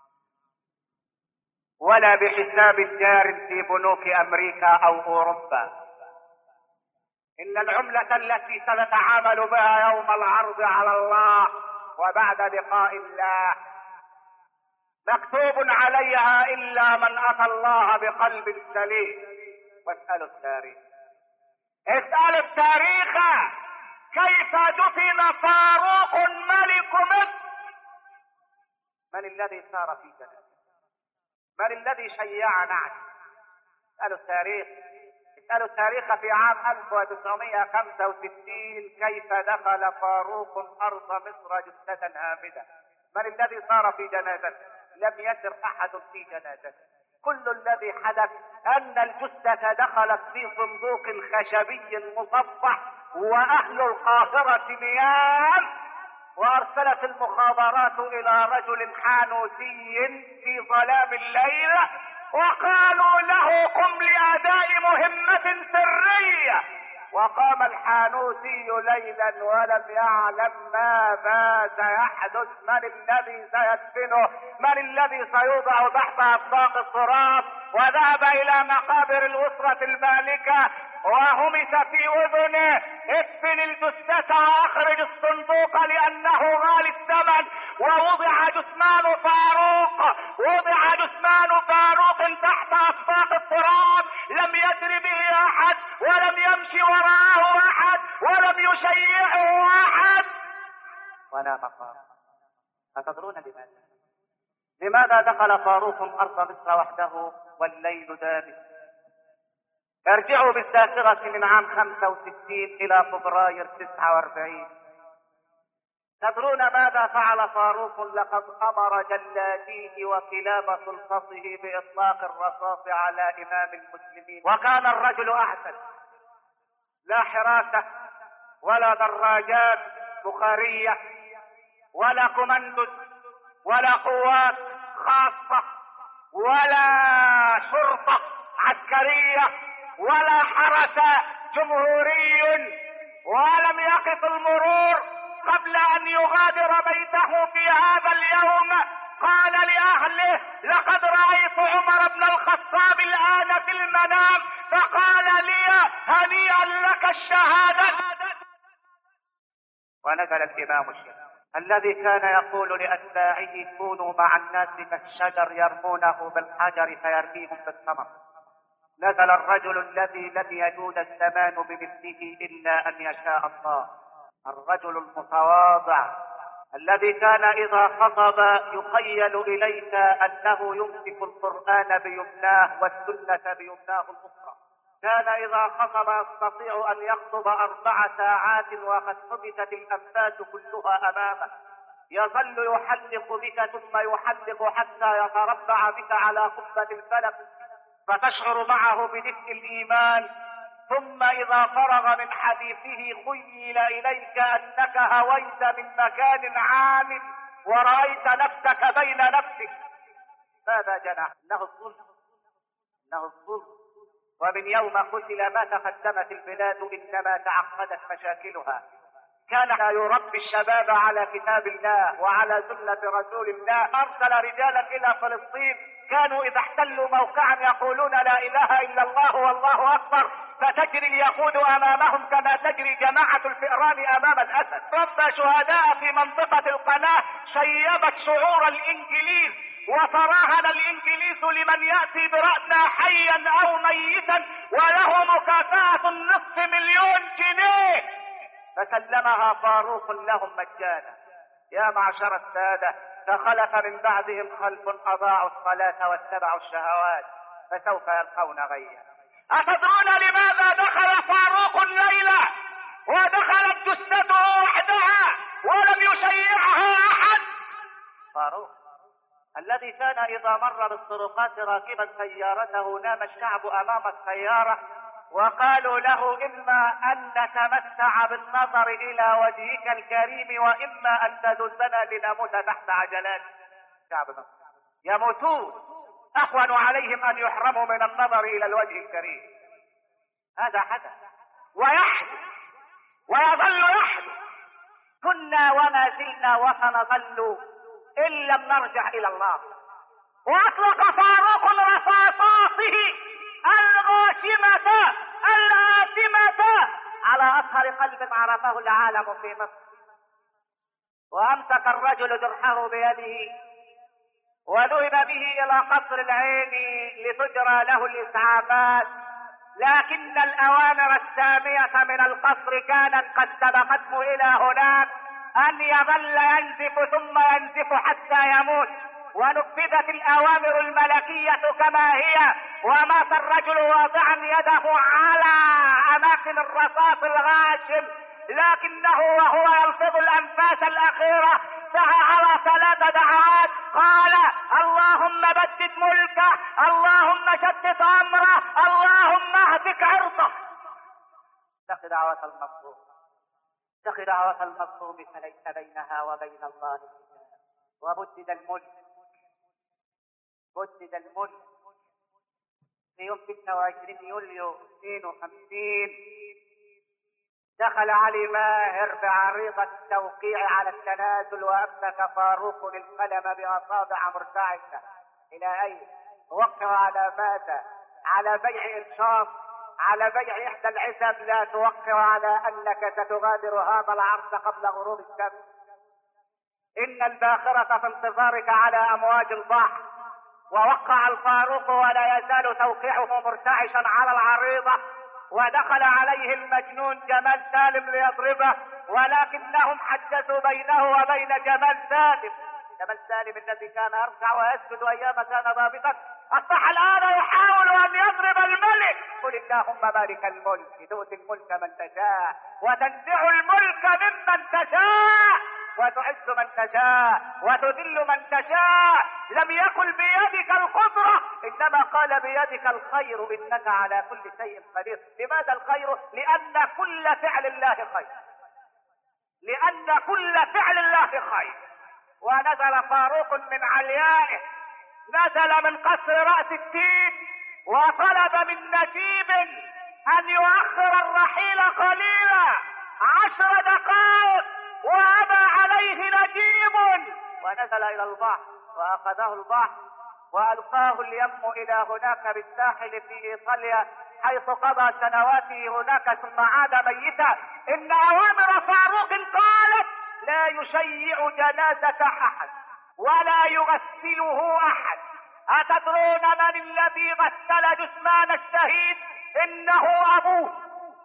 ولا بحساب جار في بنوك أمريكا أو أوروبا. إن العملة التي سنتعامل بها يوم العرض على الله وبعد لقاء الله مكتوب عليها إلا من أتى الله بقلب سليم. واسألوا التاريخ، اسألوا التاريخ كيف دفن فاروق ملك مصر. من الذي سار في جنازته؟ من الذي شيع نعش؟ اسألوا التاريخ، اسألوا التاريخ في عام 1965 كيف دخل فاروق أرض مصر جثة هامدة. من الذي صار في جنازته؟ لم يسر أحد في جنازته. كل الذي حدث أن الجثة دخلت في صندوق خشبي مصفح وأهل القاهرة نيام، وأرسلت المخابرات إلى رجل حانوسي في ظلام الليل وقالوا له قم لأداء مهمة سرية. وقام الحانوسي ليلا ولم يعلم ماذا سيحدث، من الذي سيدفنه، من الذي سيوضع تحت أطباق التراب. وذهب إلى مقابر الأسرة المالكة وهمس في أذنه ادفن الجثة واخرج الصندوق لأنه غالي الثمن. ووضع جثمان فاروق، وضع جثمان فاروق تحت أطباق التراب. لم يدر به أحد ولم يمشي وراءه أحد ولم يشيعه أحد ولا بقى. أتدرون لماذا دخل فاروق أرض مصر وحده والليل دامس؟ ارجعوا بالذاكرة من عام 65 إلى فبراير 49. تدرون ماذا فعل فاروق؟ لقد أمر جلاديه وكلاب سلطته بإطلاق الرصاص على إمام المسلمين. وكان الرجل أحسن، لا حراسة ولا دراجات بخارية ولا كوماندوز ولا قوات خاصة ولا شرطة عسكرية ولا حرس جمهوري، ولم يقف المرور قبل أن يغادر بيته في هذا اليوم. قال لأهله لقد رأيت عمر بن الخطاب الآن في المنام، فقال لي هنيئا لك الشهادة. ونزل الإمام الشهيد الذي كان يقول لأتباعه كونوا مع الناس كالشجر يرمونه بالحجر فيرميهم بالثمر. نزل الرجل الذي لم يجود الزمان بمثله إلا أن يشاء الله، الرجل المتواضع الذي كان إذا خطب يخيل إليك أنه يمسك القرآن بيمناه والسنة بيمناه الأخرى. كان إذا خطب يستطيع أن يخطب 4 ساعات وقد حبست الأنفاس كلها أمامه، يظل يحلق بك ثم يحلق حتى يتربع بك على قبة الفلك فتشعر معه بدفء الإيمان. ثم إذا فرغ من حديثه خيل إليك أنك هويت من مكان عام ورأيت نفسك بين نفسك. ماذا جنى؟ إنه الظلم، إنه الظلم. ومن يوم قتل ما تقدمت البلاد إنما تعقدت مشاكلها. كان يربي الشباب على كتاب الله وعلى سنة رسول الله. أرسل رجالا إلى فلسطين كانوا إذا احتلوا موقعا يقولون لا إله إلا الله والله أكبر، فتجري اليهود أمامهم كما تجري جماعة الفئران أمام الأسد. ربى شهداء في منطقة القناة شيبت شعور الإنجليز وتراهن الإنجليز لمن يأتي برأسنا حيا أو ميتا وله مكافأة 500,000 جنيه، فسلمها فاروق لهم مجانا. يا معشر السادة، فخلف من بعدهم خلف أضاعوا الصلاة واتبعوا الشهوات فسوف يلقون غيا. أتدرون لماذا دخل فاروق الليلة ودخلت جثته وحدها ولم يشيعها أحد؟ فاروق الذي كان إذا مر بالطرقات راكبا سيارته نام الشعب أمام السيارة وقالوا له إما أن نتمتع بالنظر إلى وجهك الكريم وإما أن تدلنا لنموت تحت عجلات. شعب مصر يموتون أهون عليهم أن يحرموا من النظر إلى الوجه الكريم. هذا حدث ويحدث ويظل يحدث. كنا وما زلنا وسنظل إن لم نرجع إلى الله. وأطلق فاروق رصاصاته الغاشمة الآثمة على أطهر قلب عرفه العالم في مصر. وأمسك الرجل جرحه بيده وذهب به إلى قصر العين لتجرى له الإسعافات، لكن الأوامر السامية من القصر كانت قد سبقته إلى هناك أن يظل ينزف ثم ينزف حتى يموت. ونفذت الأوامر الملكية كما هي، ومات الرجل واضعا يده على أماكن الرصاص الغاشم، لكنه وهو يلفظ الأنفاس الأخيرة سعى على 3 دعوات. قال: اللهم بدد ملكه، اللهم شتت أمره، اللهم اهتك عرضه. اتق دعوة المظلوم، اتق دعوة المظلوم فليس بينها وبين الله حجاب. وبدد الملك، بدد الملك في يوم 26 يوليو 52 دخل علي ماهر بعريضة التوقيع على التنازل وأمسك فاروق القلم بأصابع مرتعشة. إلى أين؟ توقع على ماذا؟ على بيع إنشاط، على بيع إحدى العزب. لا توقع على أنك ستغادر هذا العرض قبل غروب الشمس. إن الباخرة في انتظارك على أمواج البحر. ووقع الفاروق ولا يزال توقيعه مرتعشا على العريضة، ودخل عليه المجنون جمال سالم ليضربه، ولكنهم حجزوا بينه وبين جمال سالم. جمال سالم الذي كان يركع ويسجد أيام كان ضابطا أصبح الآن يحاول أن يضرب الملك. قل اللهم مالك الملك تؤتي الملك من تشاء وتنزع الملك ممن تشاء وتعز من تشاء وتذل من تشاء. لم يكن بيدك القدرة إنما قال بيدك الخير إنك على كل شيء قدير. لماذا الخير؟ لأن كل فعل الله خير، لأن كل فعل الله خير. ونزل فاروق من عليائه، نزل من قصر رأس التين وطلب من نجيب أن يؤخر الرحيل قليلا 10 دقائق، وأبى عليه نجيب ونزل إلى البحر وأخذه البحر وألقاه اليم إلى هناك بالساحل في إيطاليا حيث قضى سنواته هناك ثم عاد ميتا. إن أوامر فاروق قالت لا يشيع جنازة احد ولا يغسله احد. اتدرون من الذي غسل جثمان الشهيد؟ انه ابوه.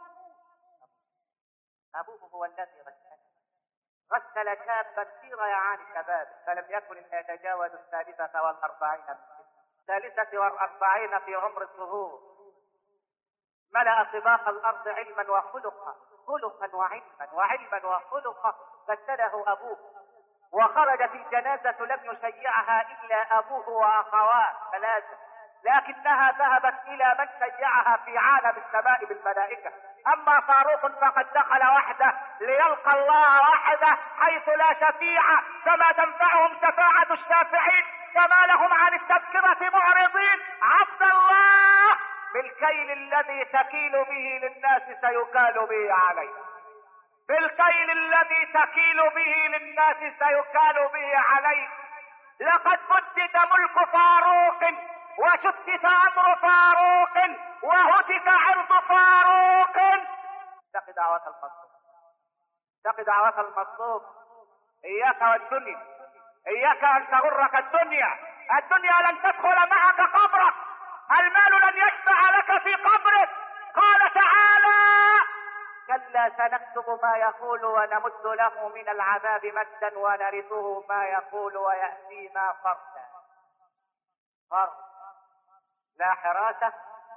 ابوه هو الذي غسل شابا في ريعان شباب فلم يكن الا يتجاوز 43 من 43 في عمر الظهور. ملأ طباق الارض علما وخلقا، خلقا وعلما وخلقا، غسله ابوه. وخرجت الجنازة لم يشيعها الا ابوه واخواه 3، لكنها ذهبت الى من شيعها في عالم السماء بالملائكة. اما فاروق فقد دخل وحده ليلقى الله وحده حيث لا شفيع، فما تنفعهم شفاعة الشافعين، كما لهم عن التذكرة معرضين. عبد الله، بالكيل الذي تكيل به للناس سيكال به عليه، بالكيل الذي تكيل به للناس سيكال به عليه. لقد بدد ملك فاروق وشتت امر فاروق وهتك عرض فاروق. اتق دعوة المظلوم، اتق دعوة المظلوم. اياك والدنيا، اياك ان تغرك الدنيا. الدنيا لن تدخل معك قبرك، المال لن يشفع لك في قبرك. قال تعالى: كلا سنكتب ما يقول ونمد له من العذاب مدا ونرثه ما يقول ويأتينا فردا. فرد، لا حراسة،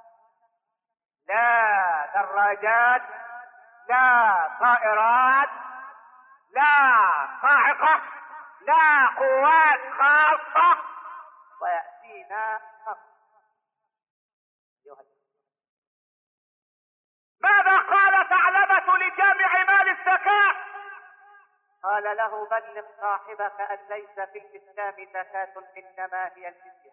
لا دراجات، لا طائرات، لا صاعقة، لا قوات خاصة، ويأتينا فردا. ماذا قال ثعلبة لجامع مال الزكاة؟ قال له: بلغ صاحبك ان ليس في الاسلام زكاة انما هي الجزية.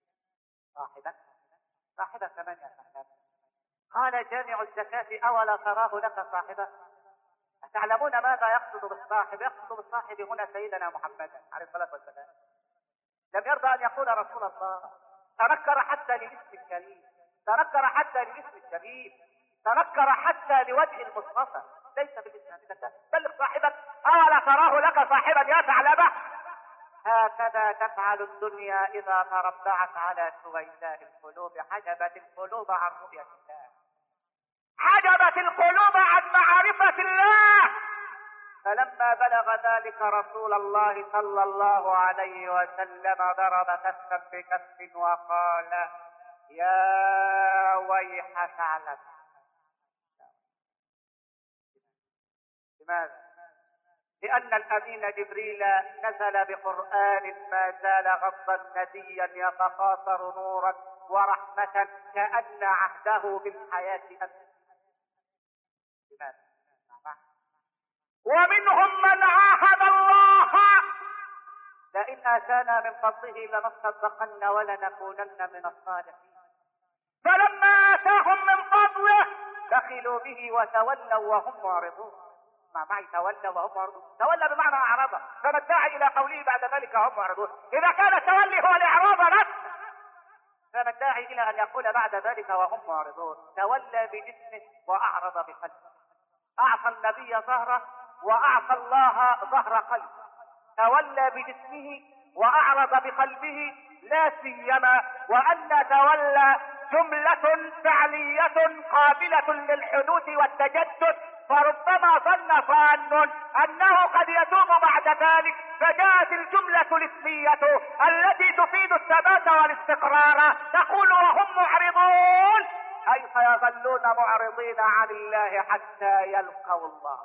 صاحبك من يا صاحبك؟ قال: جامع الزكاة اولا تراه لك صاحبا؟ أتعلمون ماذا يقصد بالصاحب؟ يقصد بالصاحب هنا سيدنا محمد عليه الصلاة والسلام. لم يرضى ان يقول رسول الله، تنكر حتى للاسم الكريم، تنكر حتى للاسم الجميل، تنكر حتى لوجه المصطفى. ليس بالاسم، بلغ صاحبك اولا تراه لك صاحبا يا ثعلبة. هكذا تفعل الدنيا اذا تربعت على سويداء القلوب، حجبت القلوب عن رؤية الله، حجبت القلوب عن معرفة الله. فلما بلغ ذلك رسول الله صلى الله عليه وسلم ضرب كفا بكف وقال: يا ويح ثعلبة. لماذا؟ لأن الأمين جبريل نزل بقرآن ما زال غضا نديا يتقاطر نورا ورحمة كأن عهده بالحياة أمس. لماذا؟ ومنهم من عاهد الله لئن آتانا من فضله لنصدقن ولنكونن من الصالحين، فلما آتاهم من فضله بخلوا به وتولوا وهم معرضون. مع معي تولوا وهم معرضون، تولى بمعنى أعرض، فما الداعي إلى قوله بعد ذلك هم معرضون؟ إذا كان التولي هو الإعراض نفسه، فما الداعي إلى أن يقول بعد ذلك وهم معرضون؟ تولى بجسمه وأعرض بقلبه، أعطى النبي ظهره وأعطى الله ظهر قلبه، تولى بجسمه وأعرض بقلبه، لا سيما وأن تولى جملة فعلية قابلة للحدوث والتجدد، فربما ظن ظان أنه قد يتوب بعد ذلك، فجاءت الجملة الاسمية التي تفيد الثبات والاستقرار تقول وهم معرضون، أي سيظلون معرضين عن الله حتى يلقوا الله.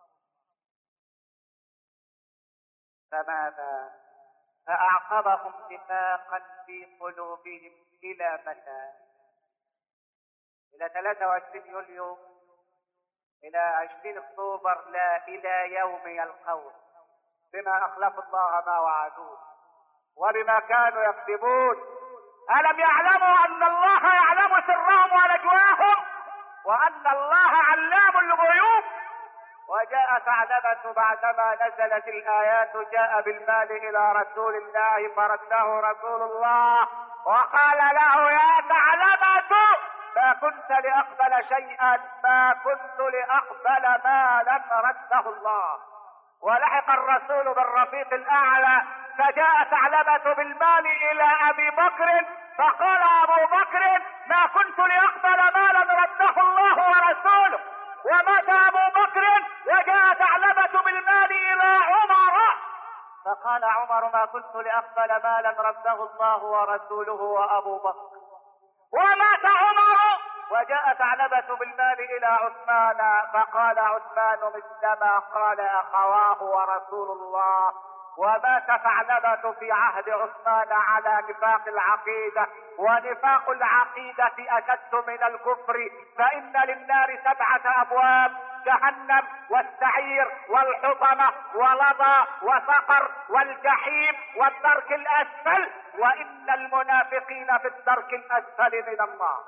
فماذا؟ فأعقبهم نفاقا في قلوبهم إلى متى؟ إلى 23 يوليو، إلى 20 أكتوبر، لا إلى يوم يلقون، بما أخلفوا الله ما وعدوه وبما كانوا يكذبون. ألم يعلموا أن الله يعلم سرهم ونجواهم وأن الله علام الغيوب؟ وجاء ثعلبة بعدما نزلت الآيات جاء بالمال إلى رسول الله فرده رسول الله وقال له: يا ثعلبة ما كنت لأقبل شيئا، ما كنت لأقبل مالا رده الله. ولحق الرسول بالرفيق الاعلى، فجاء ثعلبة بالمال الى ابي بكر فقال ابو بكر: ما كنت لاقبل مالا رده الله ورسوله. ومات ابو بكر وجاء ثعلبة بالمال الى عمر فقال عمر: ما كنت لاقبل مالا رده الله ورسوله وابو بكر. ومات عمر وجاء ثعلبة بالمال الى عثمان فقال عثمان مثلما قال اخواه ورسول الله. ومات ثعلبة في عهد عثمان على نفاق العقيدة، ونفاق العقيدة اشد من الكفر، فان للنار 7 ابواب: جهنم والسعير والحطمة ولظى وسقر والجحيم والدرك الاسفل، وان المنافقين في الدرك الاسفل من النار.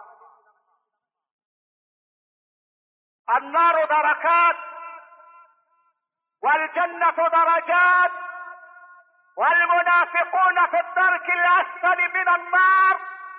النار دركات والجنة درجات، والمنافقون في الدرك الاسفل من النار.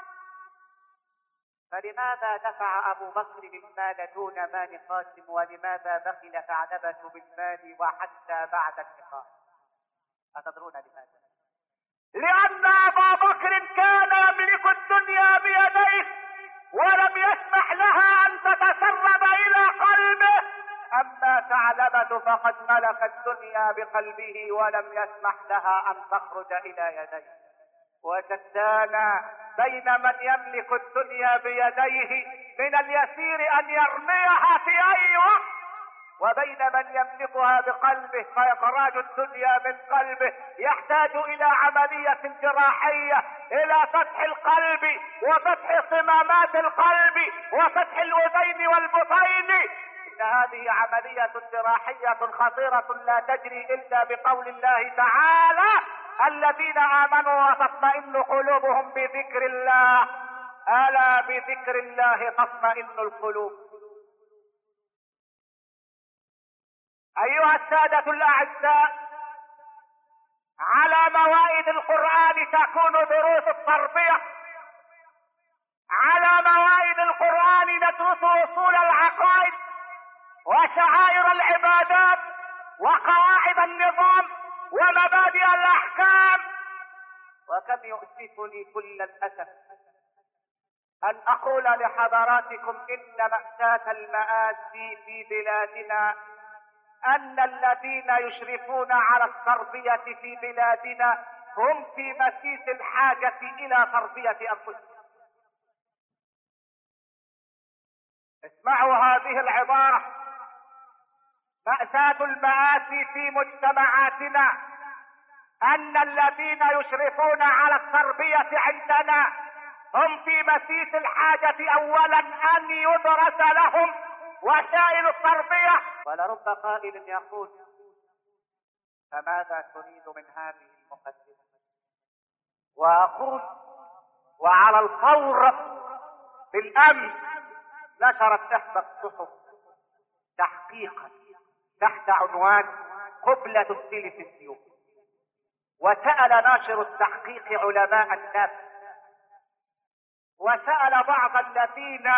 فلماذا دفع ابو بكر المال دون مال قاسم؟ ولماذا بخل ثعلبة بالمال وحتى بعد النقاش؟ أتدرون لماذا؟ لان ابا بكر كان يملك الدنيا بيديه ولم يسمح لها ان تتسرب الى قلبه، اما ثعلبة فقد ملك الدنيا بقلبه ولم يسمح لها ان تخرج الى يديه. وشتان بين من يملك الدنيا بيديه من اليسير ان يرميها في اي وقت، وبين من يملكها بقلبه، فاخراج الدنيا من قلبه يحتاج الى عملية جراحية، الى فتح القلب وفتح صمامات القلب وفتح الاذين والبطين. ان هذه عملية جراحية خطيرة لا تجري الا بقول الله تعالى: الذين امنوا وتطمئن قلوبهم بذكر الله، الا بذكر الله تطمئن القلوب. ايها السادة الاعزاء، على موائد القرآن تكون دروس التربية، على موائد القرآن ندرس اصول العقائد وشعائر العبادات وقواعد النظام ومبادئ الاحكام. وكم يؤسفني كل الاسف ان اقول لحضراتكم ان مأساة المآسي في بلادنا ان الذين يشرفون على التربية في بلادنا هم في مسيس الحاجة الى تربية انفسهم. اسمعوا هذه العبارة: مأساة المآسي في مجتمعاتنا ان الذين يشرفون على التربية عندنا هم في مسيس الحاجة اولا ان يدرس لهم وسائل التربية. ولرب قائل يقول: فماذا تريد من هذه المقدمة؟ واقول: وعلى الفور بالامس نشرت احدى الصحف تحقيقا تحت عنوان قبلة التلفزيون، وسأل ناشر التحقيق علماء النفس، وسأل بعض الذين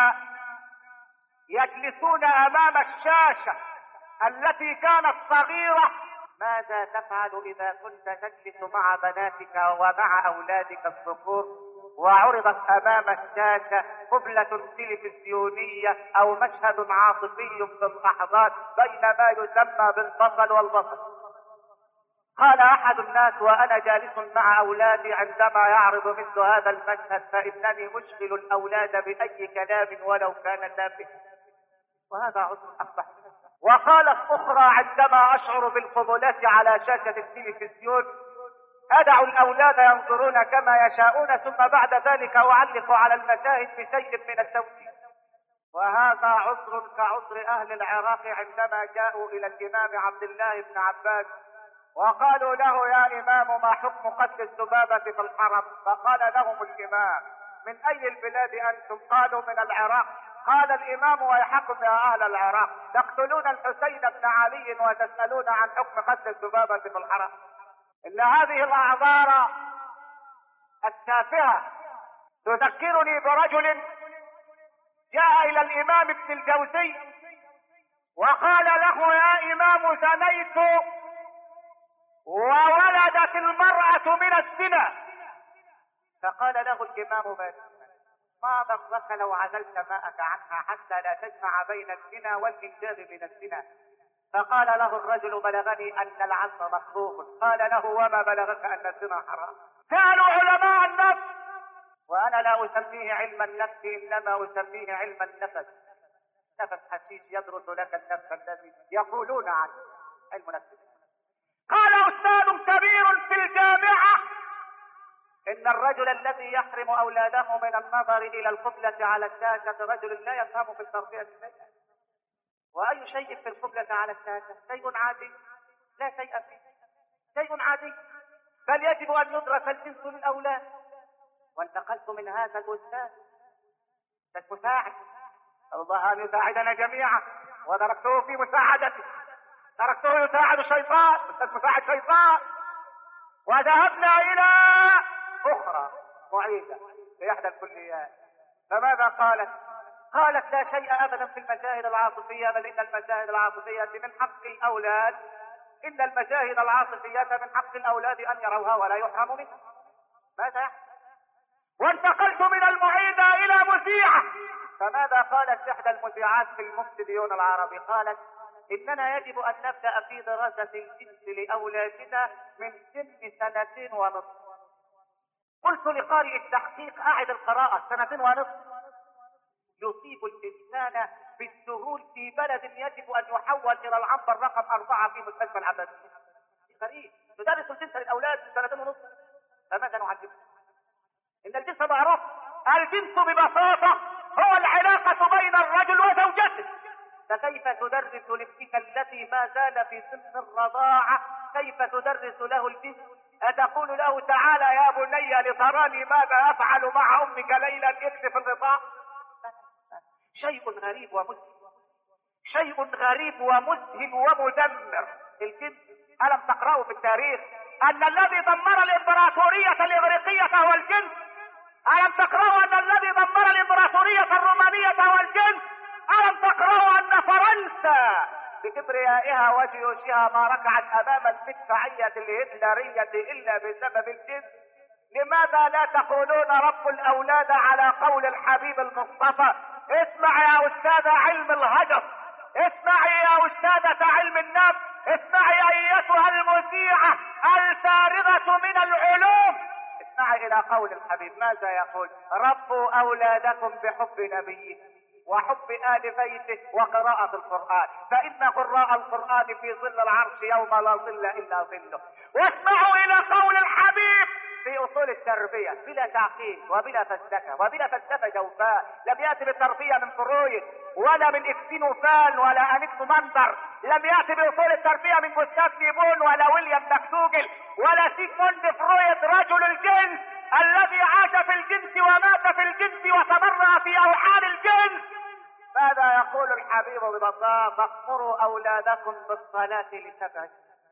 يجلسون امام الشاشة التي كانت صغيرة: ماذا تفعل اذا كنت تجلس مع بناتك ومع اولادك الذكور وعرضت امام الشاشة قبلة تلفزيونية او مشهد عاطفي في اللحظات بين ما يسمى بالبصل والبصل؟ قال احد الناس وانا جالس مع اولادي عندما يعرض مثل هذا المشهد فانني اشغل الاولاد باي كلام ولو كان تافها، وهذا عذر اقبح. وقالت اخرى: عندما اشعر بالفضولات على شاشة التلفزيون ادع الاولاد ينظرون كما يشاءون، ثم بعد ذلك اعلق على المشاهد بشيء من التوجيه. وهذا عذر كعذر اهل العراق عندما جاءوا الى الامام عبد الله بن عباس وقالوا له: يا امام، ما حكم قتل الذبابة في الحرم؟ فقال لهم الامام: من اي البلاد انتم؟ قالوا: من العراق. قال الامام: ويحكم يا اهل العراق، تقتلون الحسين بن علي وتسألون عن حكم قتل الذبابة في الحرم؟ ان هذه الاعذار التافهة تذكرني برجل جاء الى الامام ابن الجوزي وقال له: يا امام، زنيت وولدت المرأة من الزنا. فقال له الإمام مالك: ما ضرك لو عزلت ماءك عنها حتى لا تجمع بين الزنا والإنجاب من الزنا؟ فقال له الرجل: بلغني أن العزل مكروه. قال له: وما بلغك أن الزنا حرام؟ كانوا علماء النفس، وأنا لا أسميه علم النفس، إنما أسميه علم النفس. نفس حشيش يدرس لك النفس الذي يقولون عنه علم نفس. قال أستاذ كبير في الجامعة: إن الرجل الذي يحرم أولاده من النظر إلى القبلة على الشاشة رجل لا يفهم في التربية شيئا. وأي شيء في القبلة على الشاشة؟ شيء عادي، لا شيء فيه، شيء عادي، بل يجب أن يدرس الجنس للأولاد. وانتقلت من هذا الأستاذ المساعد، الله أن يساعدنا جميعا، وتركته في مساعدته، تركته يساعد الشيطان، أستاذ مساعد شيطان، وذهبنا إلى أخرى معيدة في إحدى الكليات. فماذا قالت؟ قالت: لا شيء أبدا في المشاهد العاطفية، بل إن المشاهد العاطفية من حق الأولاد، إن المشاهد العاطفية من حق الأولاد أن يروها ولا يحرموا منها. ماذا يحصل؟ وانتقلت من المعيدة إلى مذيعة. فماذا قالت إحدى المذيعات في المبتدئون العربي؟ قالت: إننا يجب أن نبدأ في دراسة الجنس لأولادنا من سن 2 ونصف. قلت لقارئ التحقيق: أعد القراءة، 2 ونصف يصيب الإنسان بالذهول في بلد يجب أن يحول إلى العنبر رقم 4 في مستشفى العباسية. غريب، تدرس الجنس للأولاد 2 ونصف، فماذا نعلمه؟ إن الجنس معروف. الجنس ببساطة هو العلاقة بين الرجل وزوجته. فكيف تدرس لابنك الذي ما زال في سن الرضاعة، كيف تدرس له الجنس؟ أتقول له: تعالى يا بني لتراني ماذا أفعل مع أمك ليلا اكتف الرضاع؟ شيء غريب ومذهل، شيء غريب ومذهل ومدمر. الجنس ألم تقرأوا في التاريخ أن الذي دمر الإمبراطورية الإغريقية هو الجنس؟ ألم تقرأوا أن الذي دمر الإمبراطورية الرومانية هو الجنس؟ ألم تقرأوا أن فرنسا بكبريائها وجيوشها ما ركعت أمام المدفعية الهتلرية إلا بسبب الجنس؟ لماذا لا تقولون رب الأولاد على قول الحبيب المصطفى؟ اسمع يا أستاذ علم الهجر، اسمعي يا أستاذة علم النفس، اسمعي أيتها المذيعة الفارغة من العلوم، اسمعي إلى قول الحبيب. ماذا يقول؟ ربوا أولادكم بحب نبيه وحب آل بيته وقراءة القرآن، فإن قراء القرآن في ظل العرش يوم لا ظل إلا ظله. واسمعوا إلى قول الحبيب في أصول التربية بلا تعقيد وبلا فلسفة وبلا فلسفة جوفاء. لم يأتي بالتربية من فرويد ولا من إكسينوفان ولا أنيكس مندر، لم يأتي بأصول التربية من جوستاف ليبون ولا ويليام ماكدوجل ولا سيغموند فرويد رجل الجنس الذي عاش في الجنس ومات في الجنس وتبرع في أوحال الجنس. ماذا يقول الحبيب ببساطة؟ مروا أولادكم بالصلاة ل7.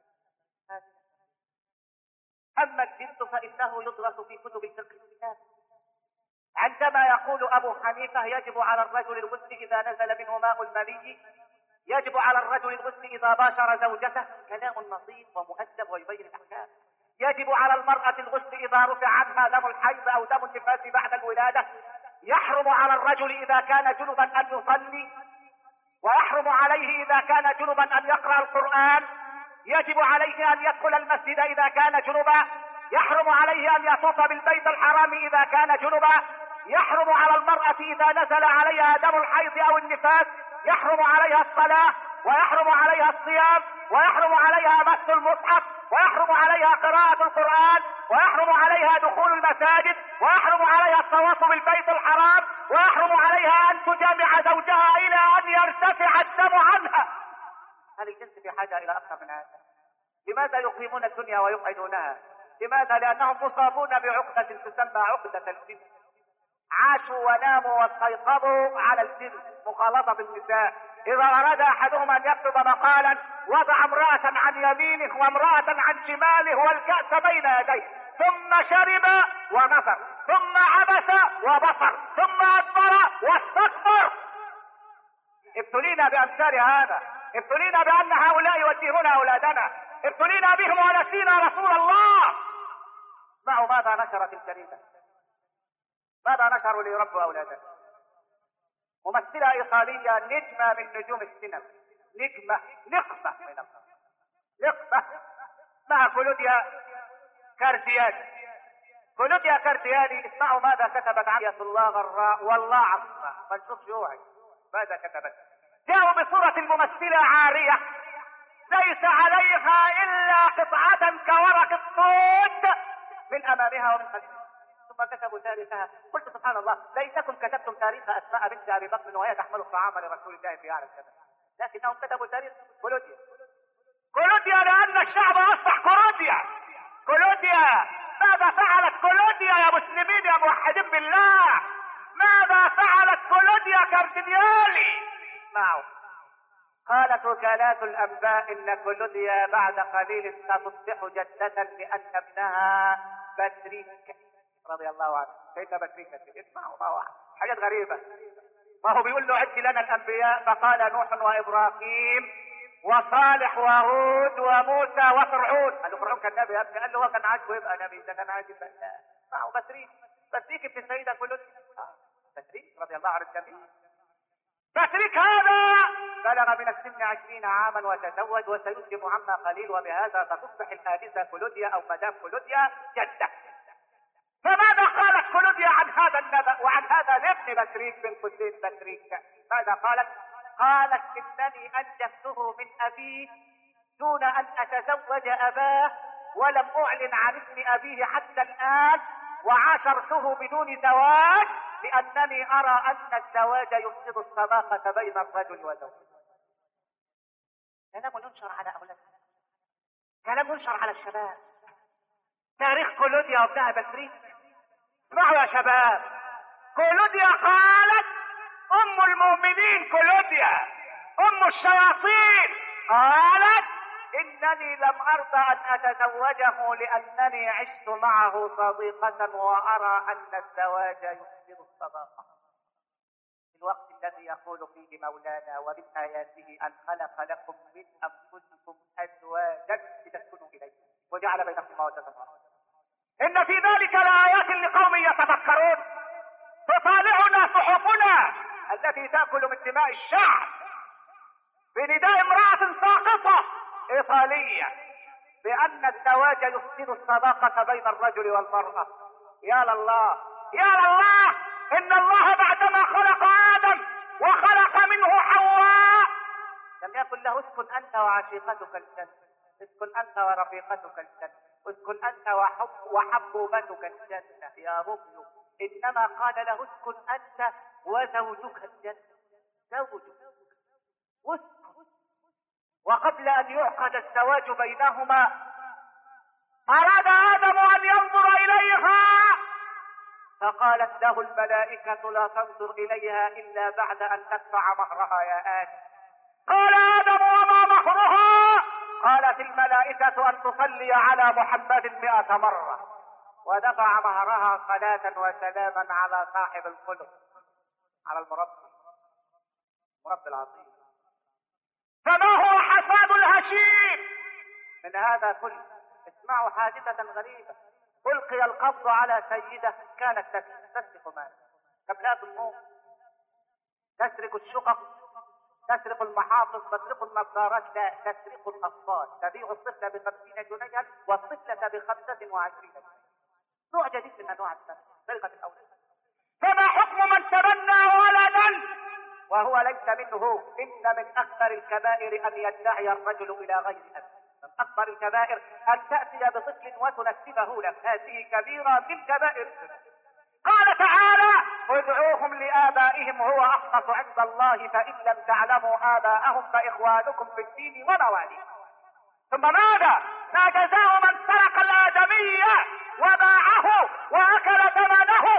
أما الجنس فإنه يدرس في كتب الفقه الكتاب. عندما يقول أبو حنيفة يجب على الرجل الغسل إذا نزل منه ماء المني، يجب على الرجل الغسل إذا باشر زوجته، كلام نظيف ومؤدب ويبين الأحكام. يجب على المرأة الغسل إذا رفع عنها دم الحيض أو دم النفاس بعد الولادة. يحرم على الرجل إذا كان جنبا أن يصلي، ويحرم عليه إذا كان جنبا أن يقرأ القرآن. يجب عليه أن يدخل المسجد إذا كان جنبا. يحرم عليه أن يطوف بالبيت الحرام إذا كان جنبا. يحرم على المرأة إذا نزل عليها دم الحيض أو النفاس، يحرم عليها الصلاة، ويحرم عليها الصيام، ويحرم عليها مس المصحف، ويحرم عليها قراءة القرآن، ويحرم عليها دخول المساجد، ويحرم عليها الطواف بالبيت الحرام، ويحرم عليها أن تجامع زوجها إلى أن يرتفع الدم عنها. هل الجنس في حاجة إلى أكثر من هذا؟ لماذا يقيمون الدنيا ويقعدونها؟ لماذا؟ لأنهم مصابون بعقدة تسمى عقدة الجنس. عاشوا وناموا واستيقظوا على الجنس، مخالطة بالنساء. إذا أراد أحدهم أن يكتب مقالا وضع امرأة عن يمينه وامرأة عن شماله والكأس بين يديه، ثم شرب ونفر، ثم عبس وبصر، ثم أدبر واستكبر. ابتلينا بأمثال هذا. ابتلينا بان هؤلاء يوجهون اولادنا، ابتلينا بهم ونسينا رسول الله. اسمعوا ماذا نشرت الجريدة، ماذا نشروا ليربوا اولادنا. ممثلة ايطالية نجمة من نجوم السينما، نقمة من الله، نقمة اسمها كلوديا كاردياني. كلوديا كاردياني اسمعوا ماذا كتبت عن الله غراء والله عظمة، ما نشوفش يوعي ماذا كتبت. جاءوا بصورة الممثلة عارية ليس عليها الا قطعة كورق الصوت من امامها ومن خلفها، ثم كتبوا تاريخها. قلت سبحان الله، ليتكم كتبتم تاريخ اسماء بنت ابي بكر وهي تحمل الطعام لرسول الله في اعلى السنة، لكنهم كتبوا تاريخ كلوديا. كلوديا لان الشعب اصبح كلوديا. ماذا فعلت كلوديا يا مسلمين يا موحدين بالله؟ ماذا فعلت كلوديا كاردينيالي؟ اسمعوا، قالت وكالات الانباء ان كلوديا بعد قليل ستصبح جدة لان ابنها باتريك رضي الله عنه. سيدنا باتريك، اسمعوا ما هو حاجات غريبة. ما هو بيقول له عد لنا الانبياء، فقال نوح وابراهيم وصالح وهود وموسى وفرعون. قال له فرعون كان نبي يا ابني؟ قال له هو كان عاجبه يبقى نبي، اذا كان عاجب لا. اسمعوا باتريك ابن السيدة كلوديا، باتريك رضي الله عن الجميع. باتريك هذا بلغ من السن 20 عاما وتزوج وسيسلم عما قليل، وبهذا ستصبح الآنسة كلوديا او مدام كلوديا جدة. فماذا قالت كلوديا عن هذا النبأ وعن هذا الابن باتريك بن قدين باتريك؟ ماذا قالت؟ قالت انني انجبته من ابيه دون ان اتزوج اباه، ولم اعلن عن اسم ابيه حتى الان، وعاشرته بدون زواج لانني ارى ان الزواج يفسد الصداقة بين الرجل وزوجه. كلام ينشر على اولادنا، كلام ينشر على الشباب. تاريخ كلوديا وابنها باتريك. اسمعوا يا شباب، كلوديا قالت ام المؤمنين، كلوديا ام الشياطين، قالت انني لم ارضى ان اتزوجه لانني عشت معه صديقة وارى ان الزواج يفسد الصداقة. في الوقت الذي يقول فيه مولانا ومن اياته ان خلق لكم من انفسكم ازواجا لتسكنوا اليه وجعل بينكم مودة ورحمة، ان في ذلك لآيات لقوم يتفكرون. تطالعنا صحفنا التي تأكل من دماء الشعب بنداء امرأة ساقطة ايطالية بان الزواج يفسد الصداقة بين الرجل والمرأة. يا لله يا لله، ان الله بعدما خلق ادم وخلق منه حواء لم يكن له اسكن انت وعشيقتك الجنة، اسكن انت ورفيقتك الجنة، اسكن انت وحبوبتك الجنة يا رب، انما قال له اسكن انت وزوجك الجنة، زوجك واسكن. وقبل ان يعقد الزواج بينهما اراد ادم ان ينظر اليها، فقالت له الملائكة لا تنظر اليها الا بعد ان تدفع مهرها يا ادم. قال ادم وما مهرها؟ قالت الملائكة ان تصلي على محمد 100 مرة، ودفع مهرها صلاة وسلاما على صاحب الخلق، على المربي العظيم. فما هو حصاد الهشيم من هذا كله؟ اسمعوا حادثة غريبة. ألقي القبض على سيدة كانت تسرق مال قبلات النوم، تسرق الشقق، تسرق المحافظ، تسرق النظارات، لا تسرق الأطفال، تبيع الطفلة ب50 جنيها والطفلة ب25 جنيه. نوع جديد من أنواع سرقة الأولاد. فما حكم من تبنى ولدا وهو ليس منه؟ إن من أكبر الكبائر أن يدعي الرجل إلى غير أب. من أكبر الكبائر أن تأتي بطفل وتنسبه له، هذه كبيرة من كبائر. قال تعالى ادعوهم لآبائهم هو أقسط عند الله فإن لم تعلموا آباءهم فإخوانكم في الدين ومواليكم. ثم ماذا؟ ما جزاء من سرق الآدمية وباعه وأكل ثمنه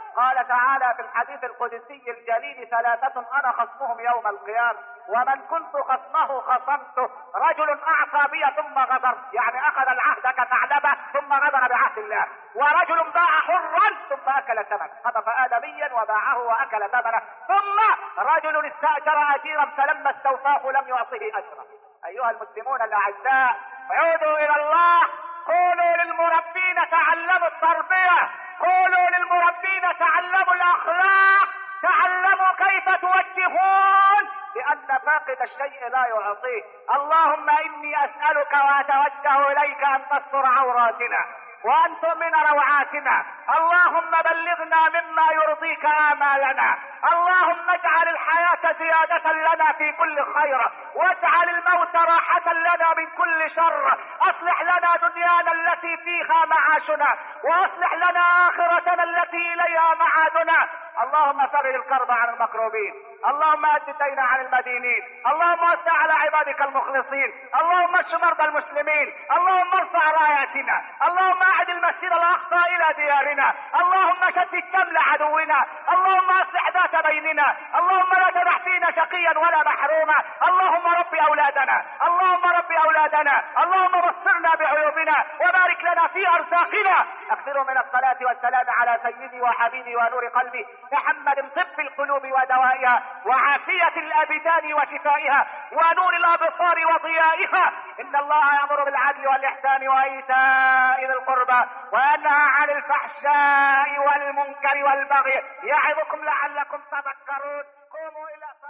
قال تعالى في الحديث القدسي الجليل: ثلاثة انا خصمهم يوم القيامة، ومن كنت خصمه خصمته. رجل اعصى بي ثم غدر، يعني اخذ العهد كثعلبة ثم غدر بعهد الله. ورجل باع حرا ثم اكل ثمنه، خطف ادميا وباعه واكل ثمنه. ثم رجل استاجر اجيرا فلما استوفاه لم يعطه اجرا. ايها المسلمون الاعزاء، عودوا الى الله. قولوا للمربين تعلموا التربية، قولوا للمربين تعلموا الاخلاق، تعلموا كيف توجهون، لان فاقد الشيء لا يعطيه. اللهم اني اسألك واتوجه اليك ان تستر عوراتنا وان تؤمن روعاتنا. اللهم بلغنا مما يرضيك آمالنا. اللهم اجعل الحياة زيادة لنا في كل خير، واجعل الموت راحة لنا من كل شر. اصلح لنا دنيانا التي فيها معاشنا، واصلح لنا آخرتنا التي اليها معادنا. اللهم فرج الكرب عن المكروبين، اللهم اد الدين عن المدينين، اللهم وسع على عبادك المخلصين، اللهم اشف مرضى المسلمين، اللهم ارفع راياتنا، اللهم اعد المسجد الاقصى الى ديارنا، اللهم شتت شمل عدونا، اللهم اصلح ذات بيننا، اللهم لا تدع فينا شقيا ولا محروما. اللهم رب اولادنا، اللهم رب اولادنا، اللهم بصرنا بعيوبنا وبارك لنا في ارزاقنا. اكثروا من الصلاة والسلام على سيدي وحبيبي ونور قلبي محمد، طب القلوب ودوائها، وعافية الابدان وشفائها، ونور الابصار وضيائها. ان الله يأمر بالعدل والاحسان وايتاء ذي القربى وينهى عن الفحشاء والمنكر والبغي، يعظكم لعلكم تذكرون. قوموا الى